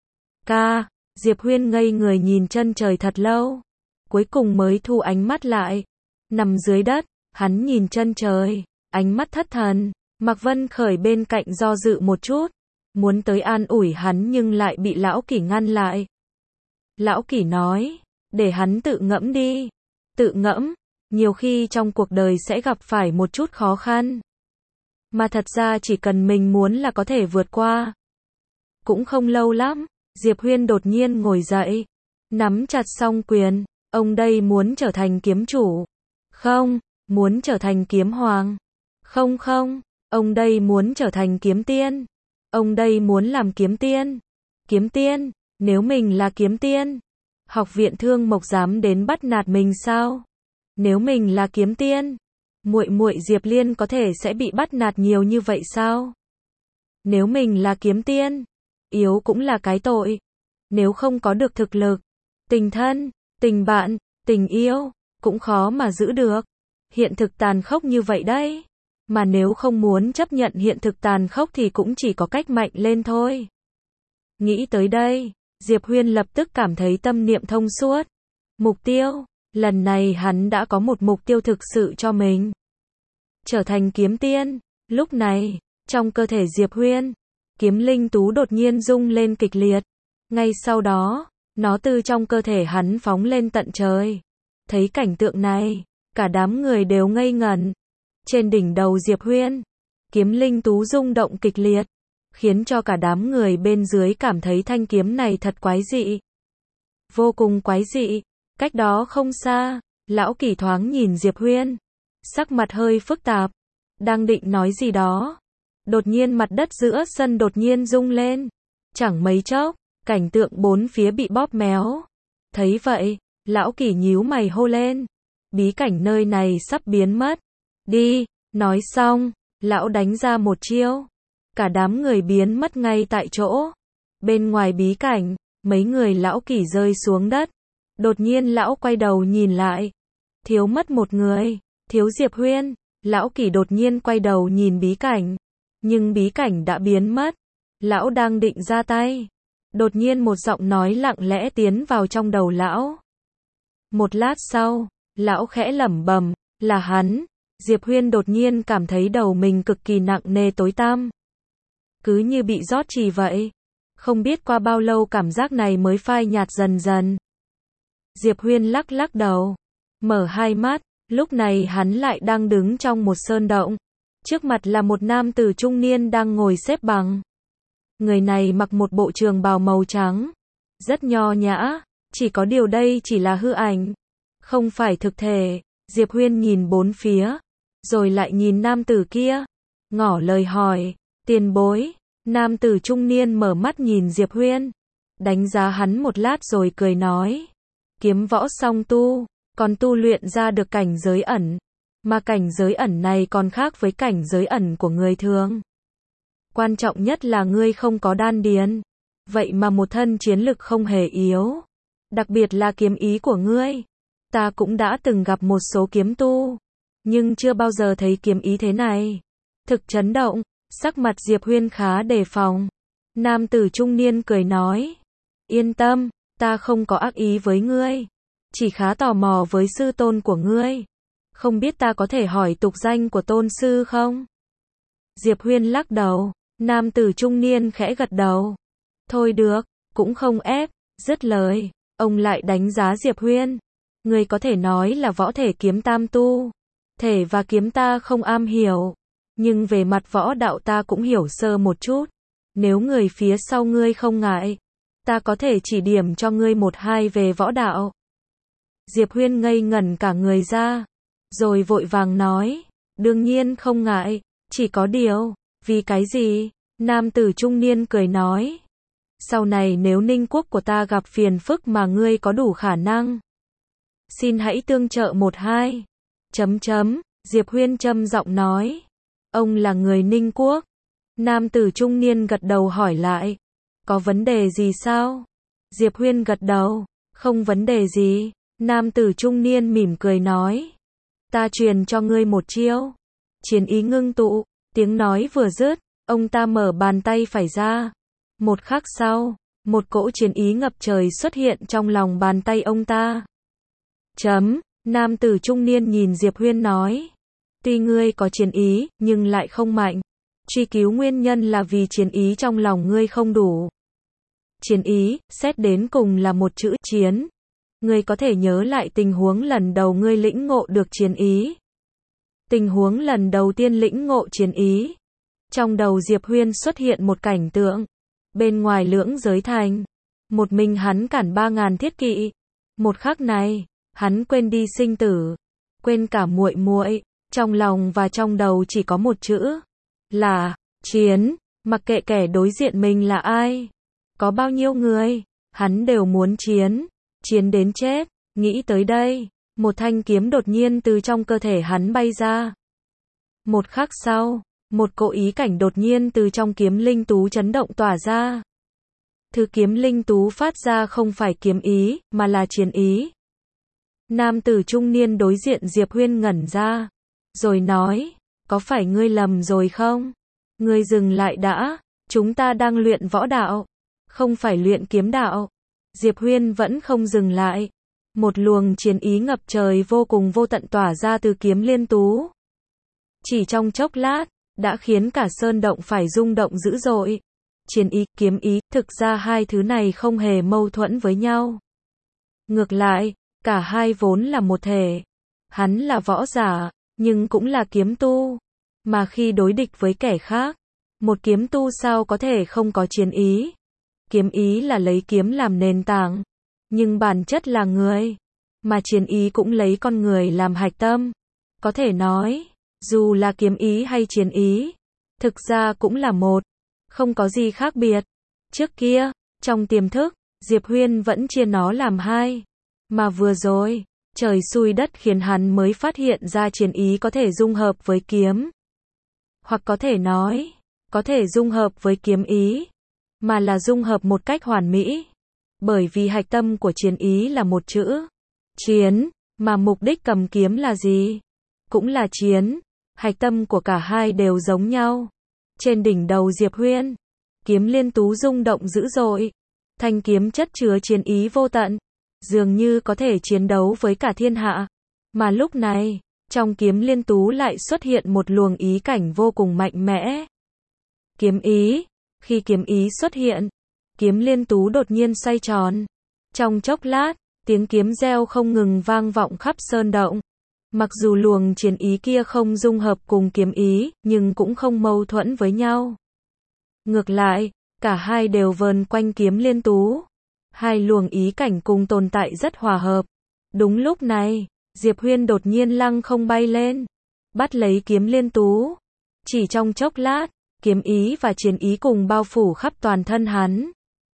Ca, Diệp Huyên ngây người nhìn chân trời thật lâu, cuối cùng mới thu ánh mắt lại. Nằm dưới đất, hắn nhìn chân trời, ánh mắt thất thần. Mạc Vân Khởi bên cạnh do dự một chút, muốn tới an ủi hắn nhưng lại bị Lão Kỷ ngăn lại. Lão Kỷ nói, để hắn tự ngẫm đi. Tự ngẫm, nhiều khi trong cuộc đời sẽ gặp phải một chút khó khăn. Mà thật ra chỉ cần mình muốn là có thể vượt qua. Cũng không lâu lắm, Diệp Huyên đột nhiên ngồi dậy, nắm chặt song quyền. Ông đây muốn trở thành kiếm chủ. Không, muốn trở thành kiếm hoàng. Không không, ông đây muốn trở thành kiếm tiên. Ông đây muốn làm kiếm tiên. Kiếm tiên, nếu mình là kiếm tiên, học viện Thương Mộc dám đến bắt nạt mình sao? Nếu mình là kiếm tiên, muội muội Diệp Liên có thể sẽ bị bắt nạt nhiều như vậy sao? Nếu mình là kiếm tiên, yếu cũng là cái tội. Nếu không có được thực lực, tình thân, tình bạn, tình yêu, cũng khó mà giữ được. Hiện thực tàn khốc như vậy đấy. Mà nếu không muốn chấp nhận hiện thực tàn khốc thì cũng chỉ có cách mạnh lên thôi. Nghĩ tới đây, Diệp Huyên lập tức cảm thấy tâm niệm thông suốt. Mục tiêu, lần này hắn đã có một mục tiêu thực sự cho mình. Trở thành kiếm tiên. Lúc này, trong cơ thể Diệp Huyên, kiếm linh tú đột nhiên rung lên kịch liệt. Ngay sau đó, nó từ trong cơ thể hắn phóng lên tận trời. Thấy cảnh tượng này, cả đám người đều ngây ngẩn. Trên đỉnh đầu Diệp Huyên, kiếm linh tú rung động kịch liệt, khiến cho cả đám người bên dưới cảm thấy thanh kiếm này thật quái dị. Vô cùng quái dị. Cách đó không xa, Lão Kỷ thoáng nhìn Diệp Huyên, sắc mặt hơi phức tạp, đang định nói gì đó. Đột nhiên mặt đất giữa sân đột nhiên rung lên. Chẳng mấy chốc, cảnh tượng bốn phía bị bóp méo. Thấy vậy, Lão Kỷ nhíu mày hô lên. Bí cảnh nơi này sắp biến mất. Đi, nói xong, lão đánh ra một chiêu. Cả đám người biến mất ngay tại chỗ. Bên ngoài bí cảnh, mấy người Lão Kỷ rơi xuống đất. Đột nhiên lão quay đầu nhìn lại. Thiếu mất một người, thiếu Diệp Huyên. Lão Kỷ đột nhiên quay đầu nhìn bí cảnh. Nhưng bí cảnh đã biến mất. Lão đang định ra tay. Đột nhiên một giọng nói lặng lẽ tiến vào trong đầu lão. Một lát sau, lão khẽ lẩm bẩm, là hắn. Diệp Huyên đột nhiên cảm thấy đầu mình cực kỳ nặng nề tối tăm. Cứ như bị rót chì vậy. Không biết qua bao lâu cảm giác này mới phai nhạt dần dần. Diệp Huyên lắc lắc đầu, mở hai mắt, lúc này hắn lại đang đứng trong một sơn động. Trước mặt là một nam tử trung niên đang ngồi xếp bằng. Người này mặc một bộ trường bào màu trắng, rất nho nhã, chỉ có điều đây chỉ là hư ảnh, không phải thực thể. Diệp Huyên nhìn bốn phía, rồi lại nhìn nam tử kia, ngỏ lời hỏi, tiền bối. Nam tử trung niên mở mắt nhìn Diệp Huyên, đánh giá hắn một lát rồi cười nói, kiếm võ song tu, còn tu luyện ra được cảnh giới ẩn, mà cảnh giới ẩn này còn khác với cảnh giới ẩn của người thường. Quan trọng nhất là ngươi không có đan điền, vậy mà một thân chiến lực không hề yếu, đặc biệt là kiếm ý của ngươi. Ta cũng đã từng gặp một số kiếm tu, nhưng chưa bao giờ thấy kiếm ý thế này. Thực chấn động, sắc mặt Diệp Huyên khá đề phòng. Nam tử trung niên cười nói, yên tâm, ta không có ác ý với ngươi, chỉ khá tò mò với sư tôn của ngươi. Không biết ta có thể hỏi tục danh của tôn sư không? Diệp Huyên lắc đầu. Nam tử trung niên khẽ gật đầu. Thôi được, cũng không ép. Dứt lời, ông lại đánh giá Diệp Huyên. Ngươi có thể nói là võ thể kiếm tam tu. Thể và kiếm ta không am hiểu, nhưng về mặt võ đạo ta cũng hiểu sơ một chút. Nếu người phía sau ngươi không ngại, ta có thể chỉ điểm cho ngươi một hai về võ đạo. Diệp Huyên ngây ngẩn cả người ra, rồi vội vàng nói, đương nhiên không ngại, chỉ có điều, vì cái gì? Nam tử trung niên cười nói, sau này nếu Ninh quốc của ta gặp phiền phức mà ngươi có đủ khả năng Xin hãy tương trợ 12. Diệp Huyên trầm giọng nói. Ông là người Ninh Quốc. Nam tử trung niên gật đầu hỏi lại. Có vấn đề gì sao? Diệp Huyên gật đầu. Không vấn đề gì. Nam tử trung niên mỉm cười nói. Ta truyền cho ngươi một chiêu. Chiến ý ngưng tụ. Tiếng nói vừa dứt, ông ta mở bàn tay phải ra. Một khắc sau, một cỗ chiến ý ngập trời xuất hiện trong lòng bàn tay ông ta. Nam tử trung niên nhìn Diệp Huyên nói. Tuy ngươi có chiến ý, nhưng lại không mạnh. Truy cứu nguyên nhân là vì chiến ý trong lòng ngươi không đủ. Chiến ý, xét đến cùng là một chữ chiến. Ngươi có thể nhớ lại tình huống lần đầu ngươi lĩnh ngộ được chiến ý. Tình huống lần đầu tiên lĩnh ngộ chiến ý. Trong đầu Diệp Huyên xuất hiện một cảnh tượng. Bên ngoài lưỡng giới thành. Một mình hắn cản 3.000 thiết kỵ. Một khắc này, hắn quên đi sinh tử. Quên cả muội muội. Trong lòng và trong đầu chỉ có một chữ. Là, chiến. Mặc kệ kẻ đối diện mình là ai. Có bao nhiêu người. Hắn đều muốn chiến. Chiến đến chết. Nghĩ tới đây. Một thanh kiếm đột nhiên từ trong cơ thể hắn bay ra. Một khắc sau, một cỗ ý cảnh đột nhiên từ trong kiếm linh tú chấn động tỏa ra. Thứ kiếm linh tú phát ra không phải kiếm ý, mà là chiến ý. Nam tử trung niên đối diện Diệp Huyên ngẩn ra. Rồi nói, có phải ngươi lầm rồi không? Ngươi dừng lại đã, chúng ta đang luyện võ đạo, không phải luyện kiếm đạo. Diệp Huyên vẫn không dừng lại. Một luồng chiến ý ngập trời vô cùng vô tận tỏa ra từ kiếm liên tú. Chỉ trong chốc lát, đã khiến cả sơn động phải rung động dữ dội. Chiến ý, kiếm ý, thực ra hai thứ này không hề mâu thuẫn với nhau. Ngược lại, cả hai vốn là một thể. Hắn là võ giả, nhưng cũng là kiếm tu. Mà khi đối địch với kẻ khác, một kiếm tu sao có thể không có chiến ý? Kiếm ý là lấy kiếm làm nền tảng. Nhưng bản chất là người, mà chiến ý cũng lấy con người làm hạch tâm. Có thể nói, dù là kiếm ý hay chiến ý, thực ra cũng là một, không có gì khác biệt. Trước kia, trong tiềm thức, Diệp Huyên vẫn chia nó làm hai. Mà vừa rồi, trời xui đất khiến hắn mới phát hiện ra chiến ý có thể dung hợp với kiếm. Hoặc có thể nói, có thể dung hợp với kiếm ý, mà là dung hợp một cách hoàn mỹ. Bởi vì hạch tâm của chiến ý là một chữ, chiến, mà mục đích cầm kiếm là gì? Cũng là chiến, hạch tâm của cả hai đều giống nhau. Trên đỉnh đầu Diệp Huyên, kiếm liên tú rung động dữ dội. Thanh kiếm chất chứa chiến ý vô tận, dường như có thể chiến đấu với cả thiên hạ. Mà lúc này, trong kiếm liên tú lại xuất hiện một luồng ý cảnh vô cùng mạnh mẽ. Kiếm ý, khi kiếm ý xuất hiện, kiếm liên tú đột nhiên xoay tròn. Trong chốc lát, tiếng kiếm reo không ngừng vang vọng khắp sơn động. Mặc dù luồng chiến ý kia không dung hợp cùng kiếm ý, nhưng cũng không mâu thuẫn với nhau. Ngược lại, cả hai đều vờn quanh kiếm liên tú. Hai luồng ý cảnh cùng tồn tại rất hòa hợp. Đúng lúc này, Diệp Huyên đột nhiên lăng không bay lên, bắt lấy kiếm liên tú. Chỉ trong chốc lát, kiếm ý và chiến ý cùng bao phủ khắp toàn thân hắn.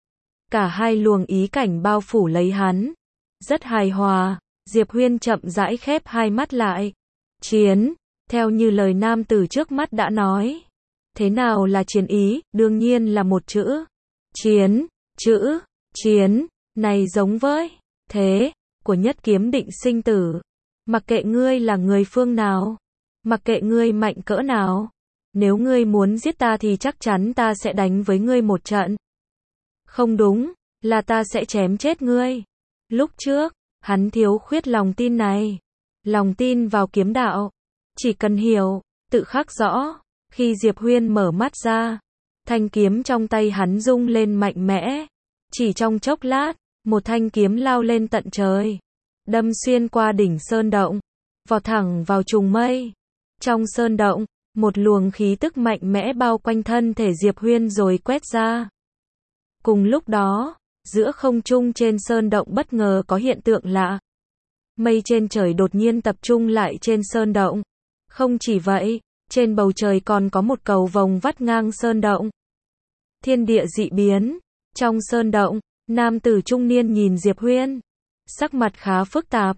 Cả hai luồng ý cảnh bao phủ lấy hắn. Rất hài hòa, Diệp Huyên chậm rãi khép hai mắt lại. Chiến, theo như lời nam tử trước mắt đã nói. Thế nào là chiến ý? Đương nhiên là một chữ. Chiến, chữ, chiến, này giống với thế của nhất kiếm định sinh tử. Mặc kệ ngươi là người phương nào, mặc kệ ngươi mạnh cỡ nào, nếu ngươi muốn giết ta thì chắc chắn ta sẽ đánh với ngươi một trận. Không đúng, là ta sẽ chém chết ngươi. Lúc trước, hắn thiếu khuyết lòng tin này. Lòng tin vào kiếm đạo. Chỉ cần hiểu, tự khắc rõ. Khi Diệp Huyên mở mắt ra, thanh kiếm trong tay hắn rung lên mạnh mẽ. Chỉ trong chốc lát, một thanh kiếm lao lên tận trời. Đâm xuyên qua đỉnh sơn động. Vọt thẳng vào trùng mây. Trong sơn động, một luồng khí tức mạnh mẽ bao quanh thân thể Diệp Huyên rồi quét ra. Cùng lúc đó, giữa không trung trên sơn động bất ngờ có hiện tượng lạ. Mây trên trời đột nhiên tập trung lại trên sơn động. Không chỉ vậy, trên bầu trời còn có một cầu vồng vắt ngang sơn động. Thiên địa dị biến. Trong sơn động, nam tử trung niên nhìn Diệp Huyên. Sắc mặt khá phức tạp.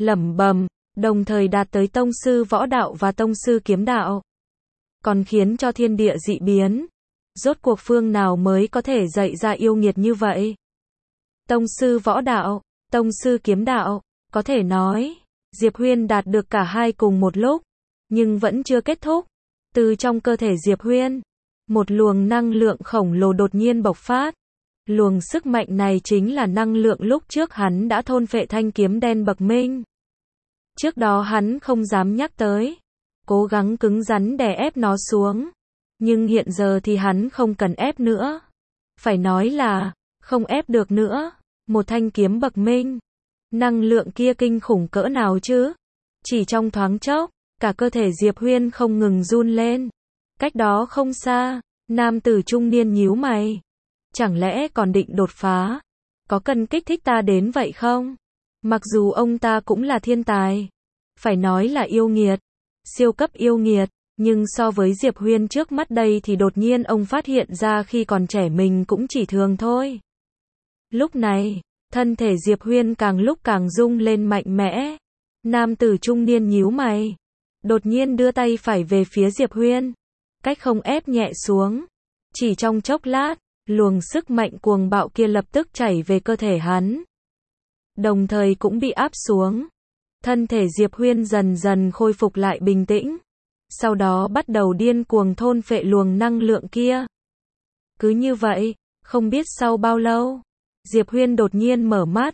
lẩm bẩm, đồng thời đạt tới tông sư võ đạo và tông sư kiếm đạo. Còn khiến cho thiên địa dị biến. Rốt cuộc phương nào mới có thể dạy ra yêu nghiệt như vậy? Tông sư võ đạo, tông sư kiếm đạo, có thể nói, Diệp Huyên đạt được cả hai cùng một lúc, nhưng vẫn chưa kết thúc. Từ trong cơ thể Diệp Huyên, một luồng năng lượng khổng lồ đột nhiên bộc phát. Luồng sức mạnh này chính là năng lượng lúc trước hắn đã thôn phệ thanh kiếm đen bậc minh. Trước đó hắn không dám nhắc tới, cố gắng cứng rắn đè ép nó xuống. Nhưng hiện giờ thì hắn không cần ép nữa. Phải nói là, không ép được nữa. Một thanh kiếm bậc minh. Năng lượng kia kinh khủng cỡ nào chứ? Chỉ trong thoáng chốc, cả cơ thể Diệp Huyên không ngừng run lên. Cách đó không xa, nam tử trung niên nhíu mày. Chẳng lẽ còn định đột phá? Có cần kích thích ta đến vậy không? Mặc dù ông ta cũng là thiên tài. Phải nói là yêu nghiệt. Siêu cấp yêu nghiệt. Nhưng so với Diệp Huyên trước mắt đây thì đột nhiên ông phát hiện ra khi còn trẻ mình cũng chỉ thường thôi. Lúc này, thân thể Diệp Huyên càng lúc càng rung lên mạnh mẽ. Nam tử trung niên nhíu mày. Đột nhiên đưa tay phải về phía Diệp Huyên. Cách không ép nhẹ xuống. Chỉ trong chốc lát, luồng sức mạnh cuồng bạo kia lập tức chảy về cơ thể hắn. Đồng thời cũng bị áp xuống. Thân thể Diệp Huyên dần dần khôi phục lại bình tĩnh. Sau đó bắt đầu điên cuồng thôn phệ luồng năng lượng kia. Cứ như vậy, không biết sau bao lâu, Diệp Huyên đột nhiên mở mắt.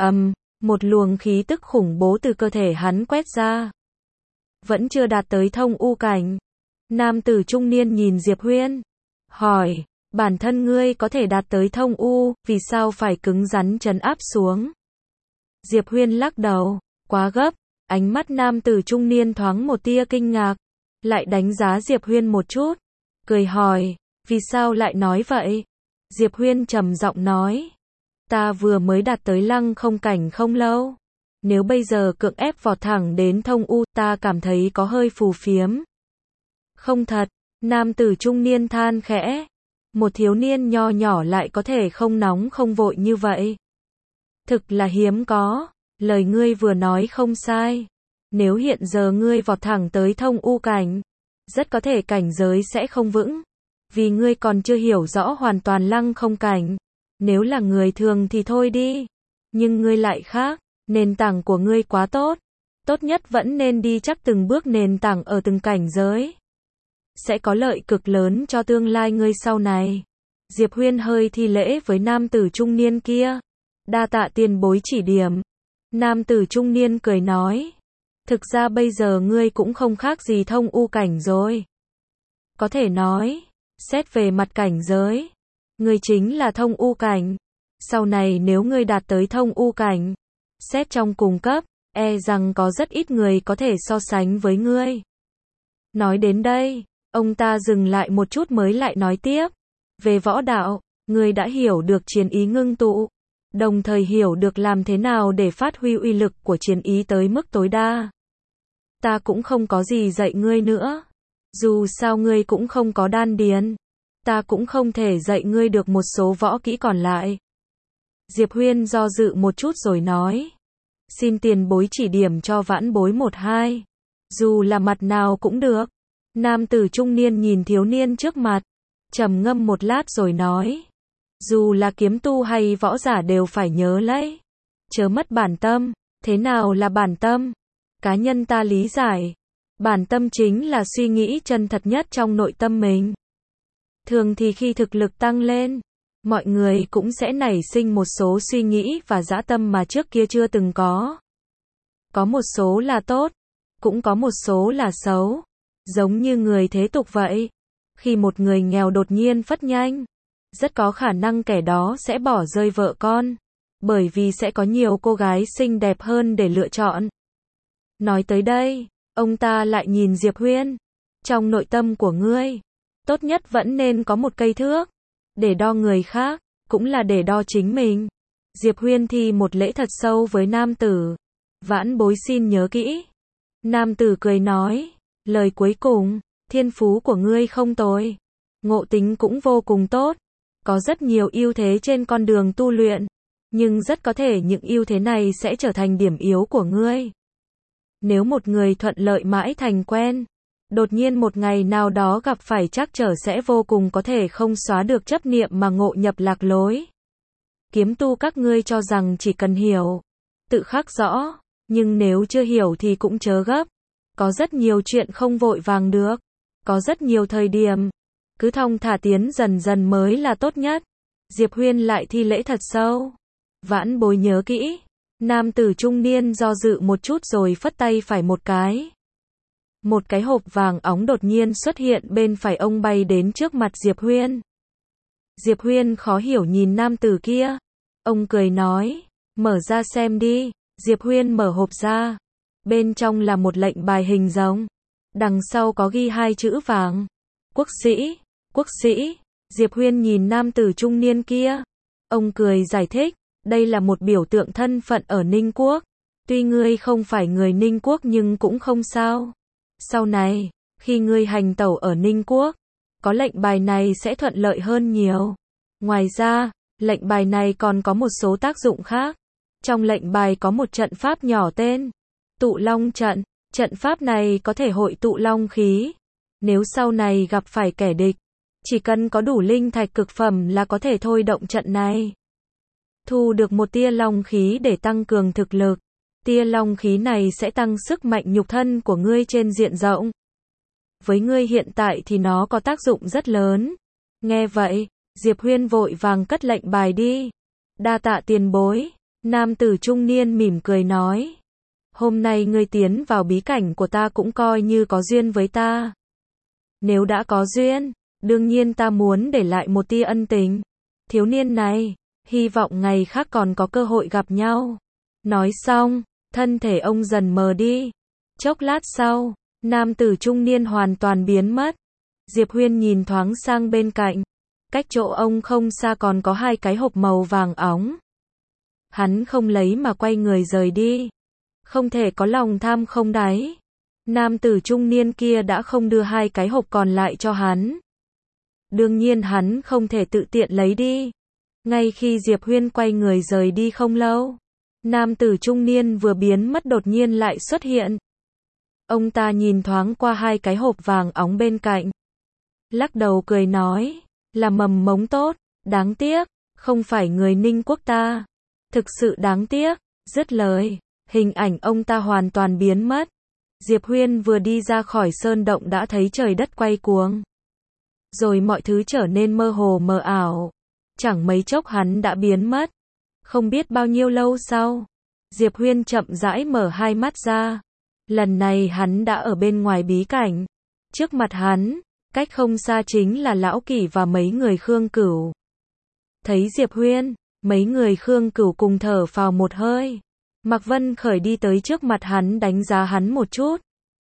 Một luồng khí tức khủng bố từ cơ thể hắn quét ra. Vẫn chưa đạt tới thông u cảnh. Nam tử trung niên nhìn Diệp Huyên, hỏi, bản thân ngươi có thể đạt tới thông u, vì sao phải cứng rắn trấn áp xuống? Diệp Huyên lắc đầu, quá gấp. Ánh mắt nam tử trung niên thoáng một tia kinh ngạc. Lại đánh giá Diệp Huyên một chút, cười hỏi, vì sao lại nói vậy? Diệp Huyên trầm giọng nói, ta vừa mới đạt tới lăng không cảnh không lâu. Nếu bây giờ cưỡng ép vọt thẳng đến thông u, ta cảm thấy có hơi phù phiếm. Không thật, nam tử trung niên than khẽ, một thiếu niên nho nhỏ lại có thể không nóng không vội như vậy. Thực là hiếm có, lời ngươi vừa nói không sai. Nếu hiện giờ ngươi vọt thẳng tới thông u cảnh, rất có thể cảnh giới sẽ không vững. Vì ngươi còn chưa hiểu rõ hoàn toàn lăng không cảnh. Nếu là người thường thì thôi đi. Nhưng ngươi lại khác, nền tảng của ngươi quá tốt. Tốt nhất vẫn nên đi chắc từng bước nền tảng ở từng cảnh giới. Sẽ có lợi cực lớn cho tương lai ngươi sau này. Diệp Huyên hơi thi lễ với nam tử trung niên kia. Đa tạ tiền bối chỉ điểm. Nam tử trung niên cười nói. Thực ra bây giờ ngươi cũng không khác gì thông u cảnh rồi. Có thể nói, xét về mặt cảnh giới, ngươi chính là thông u cảnh. Sau này nếu ngươi đạt tới thông u cảnh, xét trong cùng cấp, e rằng có rất ít người có thể so sánh với ngươi. Nói đến đây, ông ta dừng lại một chút mới lại nói tiếp. Về võ đạo, ngươi đã hiểu được chiến ý ngưng tụ, đồng thời hiểu được làm thế nào để phát huy uy lực của chiến ý tới mức tối đa. Ta cũng không có gì dạy ngươi nữa. Dù sao ngươi cũng không có đan điền. Ta cũng không thể dạy ngươi được một số võ kỹ còn lại. Diệp Huyên do dự một chút rồi nói. Xin tiền bối chỉ điểm cho vãn bối một hai. Dù là mặt nào cũng được. Nam tử trung niên nhìn thiếu niên trước mặt. Trầm ngâm một lát rồi nói. Dù là kiếm tu hay võ giả đều phải nhớ lấy. Chớ mất bản tâm. Thế nào là bản tâm? Cá nhân ta lý giải. Bản tâm chính là suy nghĩ chân thật nhất trong nội tâm mình. Thường thì khi thực lực tăng lên, mọi người cũng sẽ nảy sinh một số suy nghĩ và dã tâm mà trước kia chưa từng có. Có một số là tốt, cũng có một số là xấu. Giống như người thế tục vậy. Khi một người nghèo đột nhiên phất nhanh, rất có khả năng kẻ đó sẽ bỏ rơi vợ con. Bởi vì sẽ có nhiều cô gái xinh đẹp hơn để lựa chọn. Nói tới đây, ông ta lại nhìn Diệp Huyên. Trong nội tâm của ngươi, tốt nhất vẫn nên có một cây thước. Để đo người khác, cũng là để đo chính mình. Diệp Huyên thi một lễ thật sâu với nam tử. Vãn bối xin nhớ kỹ. Nam tử cười nói. Lời cuối cùng, thiên phú của ngươi không tồi. Ngộ tính cũng vô cùng tốt. Có rất nhiều ưu thế trên con đường tu luyện. Nhưng rất có thể những ưu thế này sẽ trở thành điểm yếu của ngươi. Nếu một người thuận lợi mãi thành quen, đột nhiên một ngày nào đó gặp phải trắc trở sẽ vô cùng có thể không xóa được chấp niệm mà ngộ nhập lạc lối. Kiếm tu các ngươi cho rằng chỉ cần hiểu, tự khắc rõ, nhưng nếu chưa hiểu thì cũng chớ gấp. Có rất nhiều chuyện không vội vàng được, có rất nhiều thời điểm, cứ thong thả tiến dần dần mới là tốt nhất. Diệp Huyên lại thi lễ thật sâu. Vãn bối nhớ kỹ. Nam tử trung niên do dự một chút rồi phất tay phải một cái. Một cái hộp vàng óng đột nhiên xuất hiện bên phải ông bay đến trước mặt Diệp Huyên. Diệp Huyên khó hiểu nhìn nam tử kia. Ông cười nói, mở ra xem đi. Diệp Huyên mở hộp ra. Bên trong là một lệnh bài hình rồng. Đằng sau có ghi hai chữ vàng. Quốc sĩ, quốc sĩ. Diệp Huyên nhìn nam tử trung niên kia. Ông cười giải thích, đây là một biểu tượng thân phận ở Ninh Quốc. Tuy ngươi không phải người Ninh Quốc nhưng cũng không sao. Sau này, khi ngươi hành tẩu ở Ninh Quốc, có lệnh bài này sẽ thuận lợi hơn nhiều. Ngoài ra, lệnh bài này còn có một số tác dụng khác. Trong lệnh bài có một trận pháp nhỏ tên Tụ Long Trận. Trận pháp này có thể hội tụ long khí. Nếu sau này gặp phải kẻ địch, chỉ cần có đủ linh thạch cực phẩm là có thể thôi động trận này. Thu được một tia long khí để tăng cường thực lực. Tia long khí này sẽ tăng sức mạnh nhục thân của ngươi trên diện rộng. Với ngươi hiện tại thì nó có tác dụng rất lớn. Nghe vậy, Diệp Huyên vội vàng cất lệnh bài đi. Đa tạ tiền bối. Nam tử trung niên mỉm cười nói. Hôm nay ngươi tiến vào bí cảnh của ta cũng coi như có duyên với ta. Nếu đã có duyên, đương nhiên ta muốn để lại một tia ân tình. Thiếu niên này, hy vọng ngày khác còn có cơ hội gặp nhau. Nói xong, thân thể ông dần mờ đi. Chốc lát sau, nam tử trung niên hoàn toàn biến mất. Diệp Huyên nhìn thoáng sang bên cạnh. Cách chỗ ông không xa còn có hai cái hộp màu vàng óng. Hắn không lấy mà quay người rời đi. Không thể có lòng tham không đáy. Nam tử trung niên kia đã không đưa hai cái hộp còn lại cho hắn. Đương nhiên hắn không thể tự tiện lấy đi. Ngay khi Diệp Huyên quay người rời đi không lâu, nam tử trung niên vừa biến mất đột nhiên lại xuất hiện. Ông ta nhìn thoáng qua hai cái hộp vàng óng bên cạnh. Lắc đầu cười nói, là mầm mống tốt, đáng tiếc, không phải người Ninh Quốc ta. Thực sự đáng tiếc, dứt lời, hình ảnh ông ta hoàn toàn biến mất. Diệp Huyên vừa đi ra khỏi sơn động đã thấy trời đất quay cuồng. Rồi mọi thứ trở nên mơ hồ mờ ảo. Chẳng mấy chốc hắn đã biến mất. Không biết bao nhiêu lâu sau, Diệp Huyên chậm rãi mở hai mắt ra. Lần này hắn đã ở bên ngoài bí cảnh. Trước mặt hắn, cách không xa chính là Lão Kỷ và mấy người Khương Cửu. Thấy Diệp Huyên, mấy người Khương Cửu cùng thở phào một hơi. Mạc Vân Khởi đi tới trước mặt hắn đánh giá hắn một chút.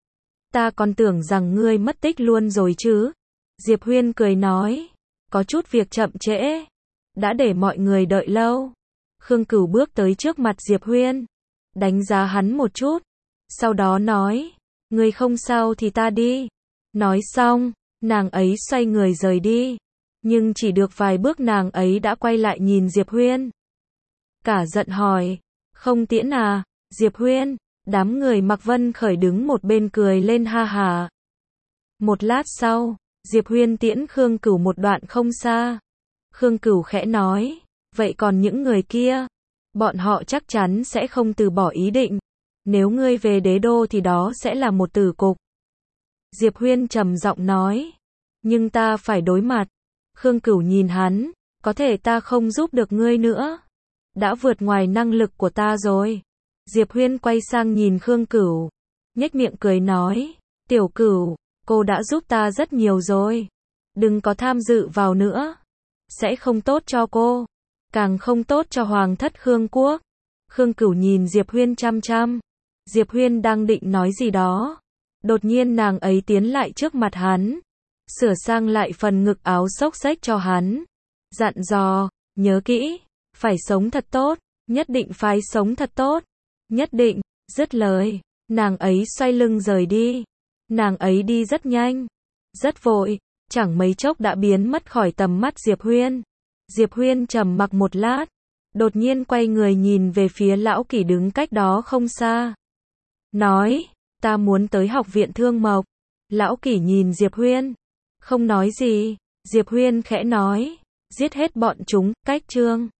Ta còn tưởng rằng ngươi mất tích luôn rồi chứ. Diệp Huyên cười nói, có chút việc chậm trễ. Đã để mọi người đợi lâu. Khương Cửu bước tới trước mặt Diệp Huyên, đánh giá hắn một chút. Sau đó nói, ngươi không sao thì ta đi. Nói xong, nàng ấy xoay người rời đi. Nhưng chỉ được vài bước nàng ấy đã quay lại nhìn Diệp Huyên. Cả giận hỏi, không tiễn à, Diệp Huyên. Đám người Mạc Vân Khởi đứng một bên cười lên ha hà. Một lát sau, Diệp Huyên tiễn Khương Cửu một đoạn không xa. Khương Cửu khẽ nói, vậy còn những người kia? Bọn họ chắc chắn sẽ không từ bỏ ý định. Nếu ngươi về đế đô thì đó sẽ là một tử cục. Diệp Huyên trầm giọng nói, nhưng ta phải đối mặt. Khương Cửu nhìn hắn, có thể ta không giúp được ngươi nữa. Đã vượt ngoài năng lực của ta rồi. Diệp Huyên quay sang nhìn Khương Cửu, nhếch miệng cười nói, Tiểu Cửu, cô đã giúp ta rất nhiều rồi. Đừng có tham dự vào nữa. Sẽ không tốt cho cô. Càng không tốt cho Hoàng thất Khương Quốc. Khương Cửu nhìn Diệp Huyên chăm chăm. Diệp Huyên đang định nói gì đó. Đột nhiên nàng ấy tiến lại trước mặt hắn. Sửa sang lại phần ngực áo xốc xếch cho hắn. Dặn dò, nhớ kỹ. Phải sống thật tốt. Nhất định phải sống thật tốt. Nhất định, dứt lời. Nàng ấy xoay lưng rời đi. Nàng ấy đi rất nhanh. Rất vội. Chẳng mấy chốc đã biến mất khỏi tầm mắt Diệp Huyên. Diệp Huyên trầm mặc một lát. Đột nhiên quay người nhìn về phía Lão Kỷ đứng cách đó không xa. Nói, ta muốn tới học viện Thương Mộc. Lão Kỷ nhìn Diệp Huyên. Không nói gì. Diệp Huyên khẽ nói, giết hết bọn chúng, cách chương.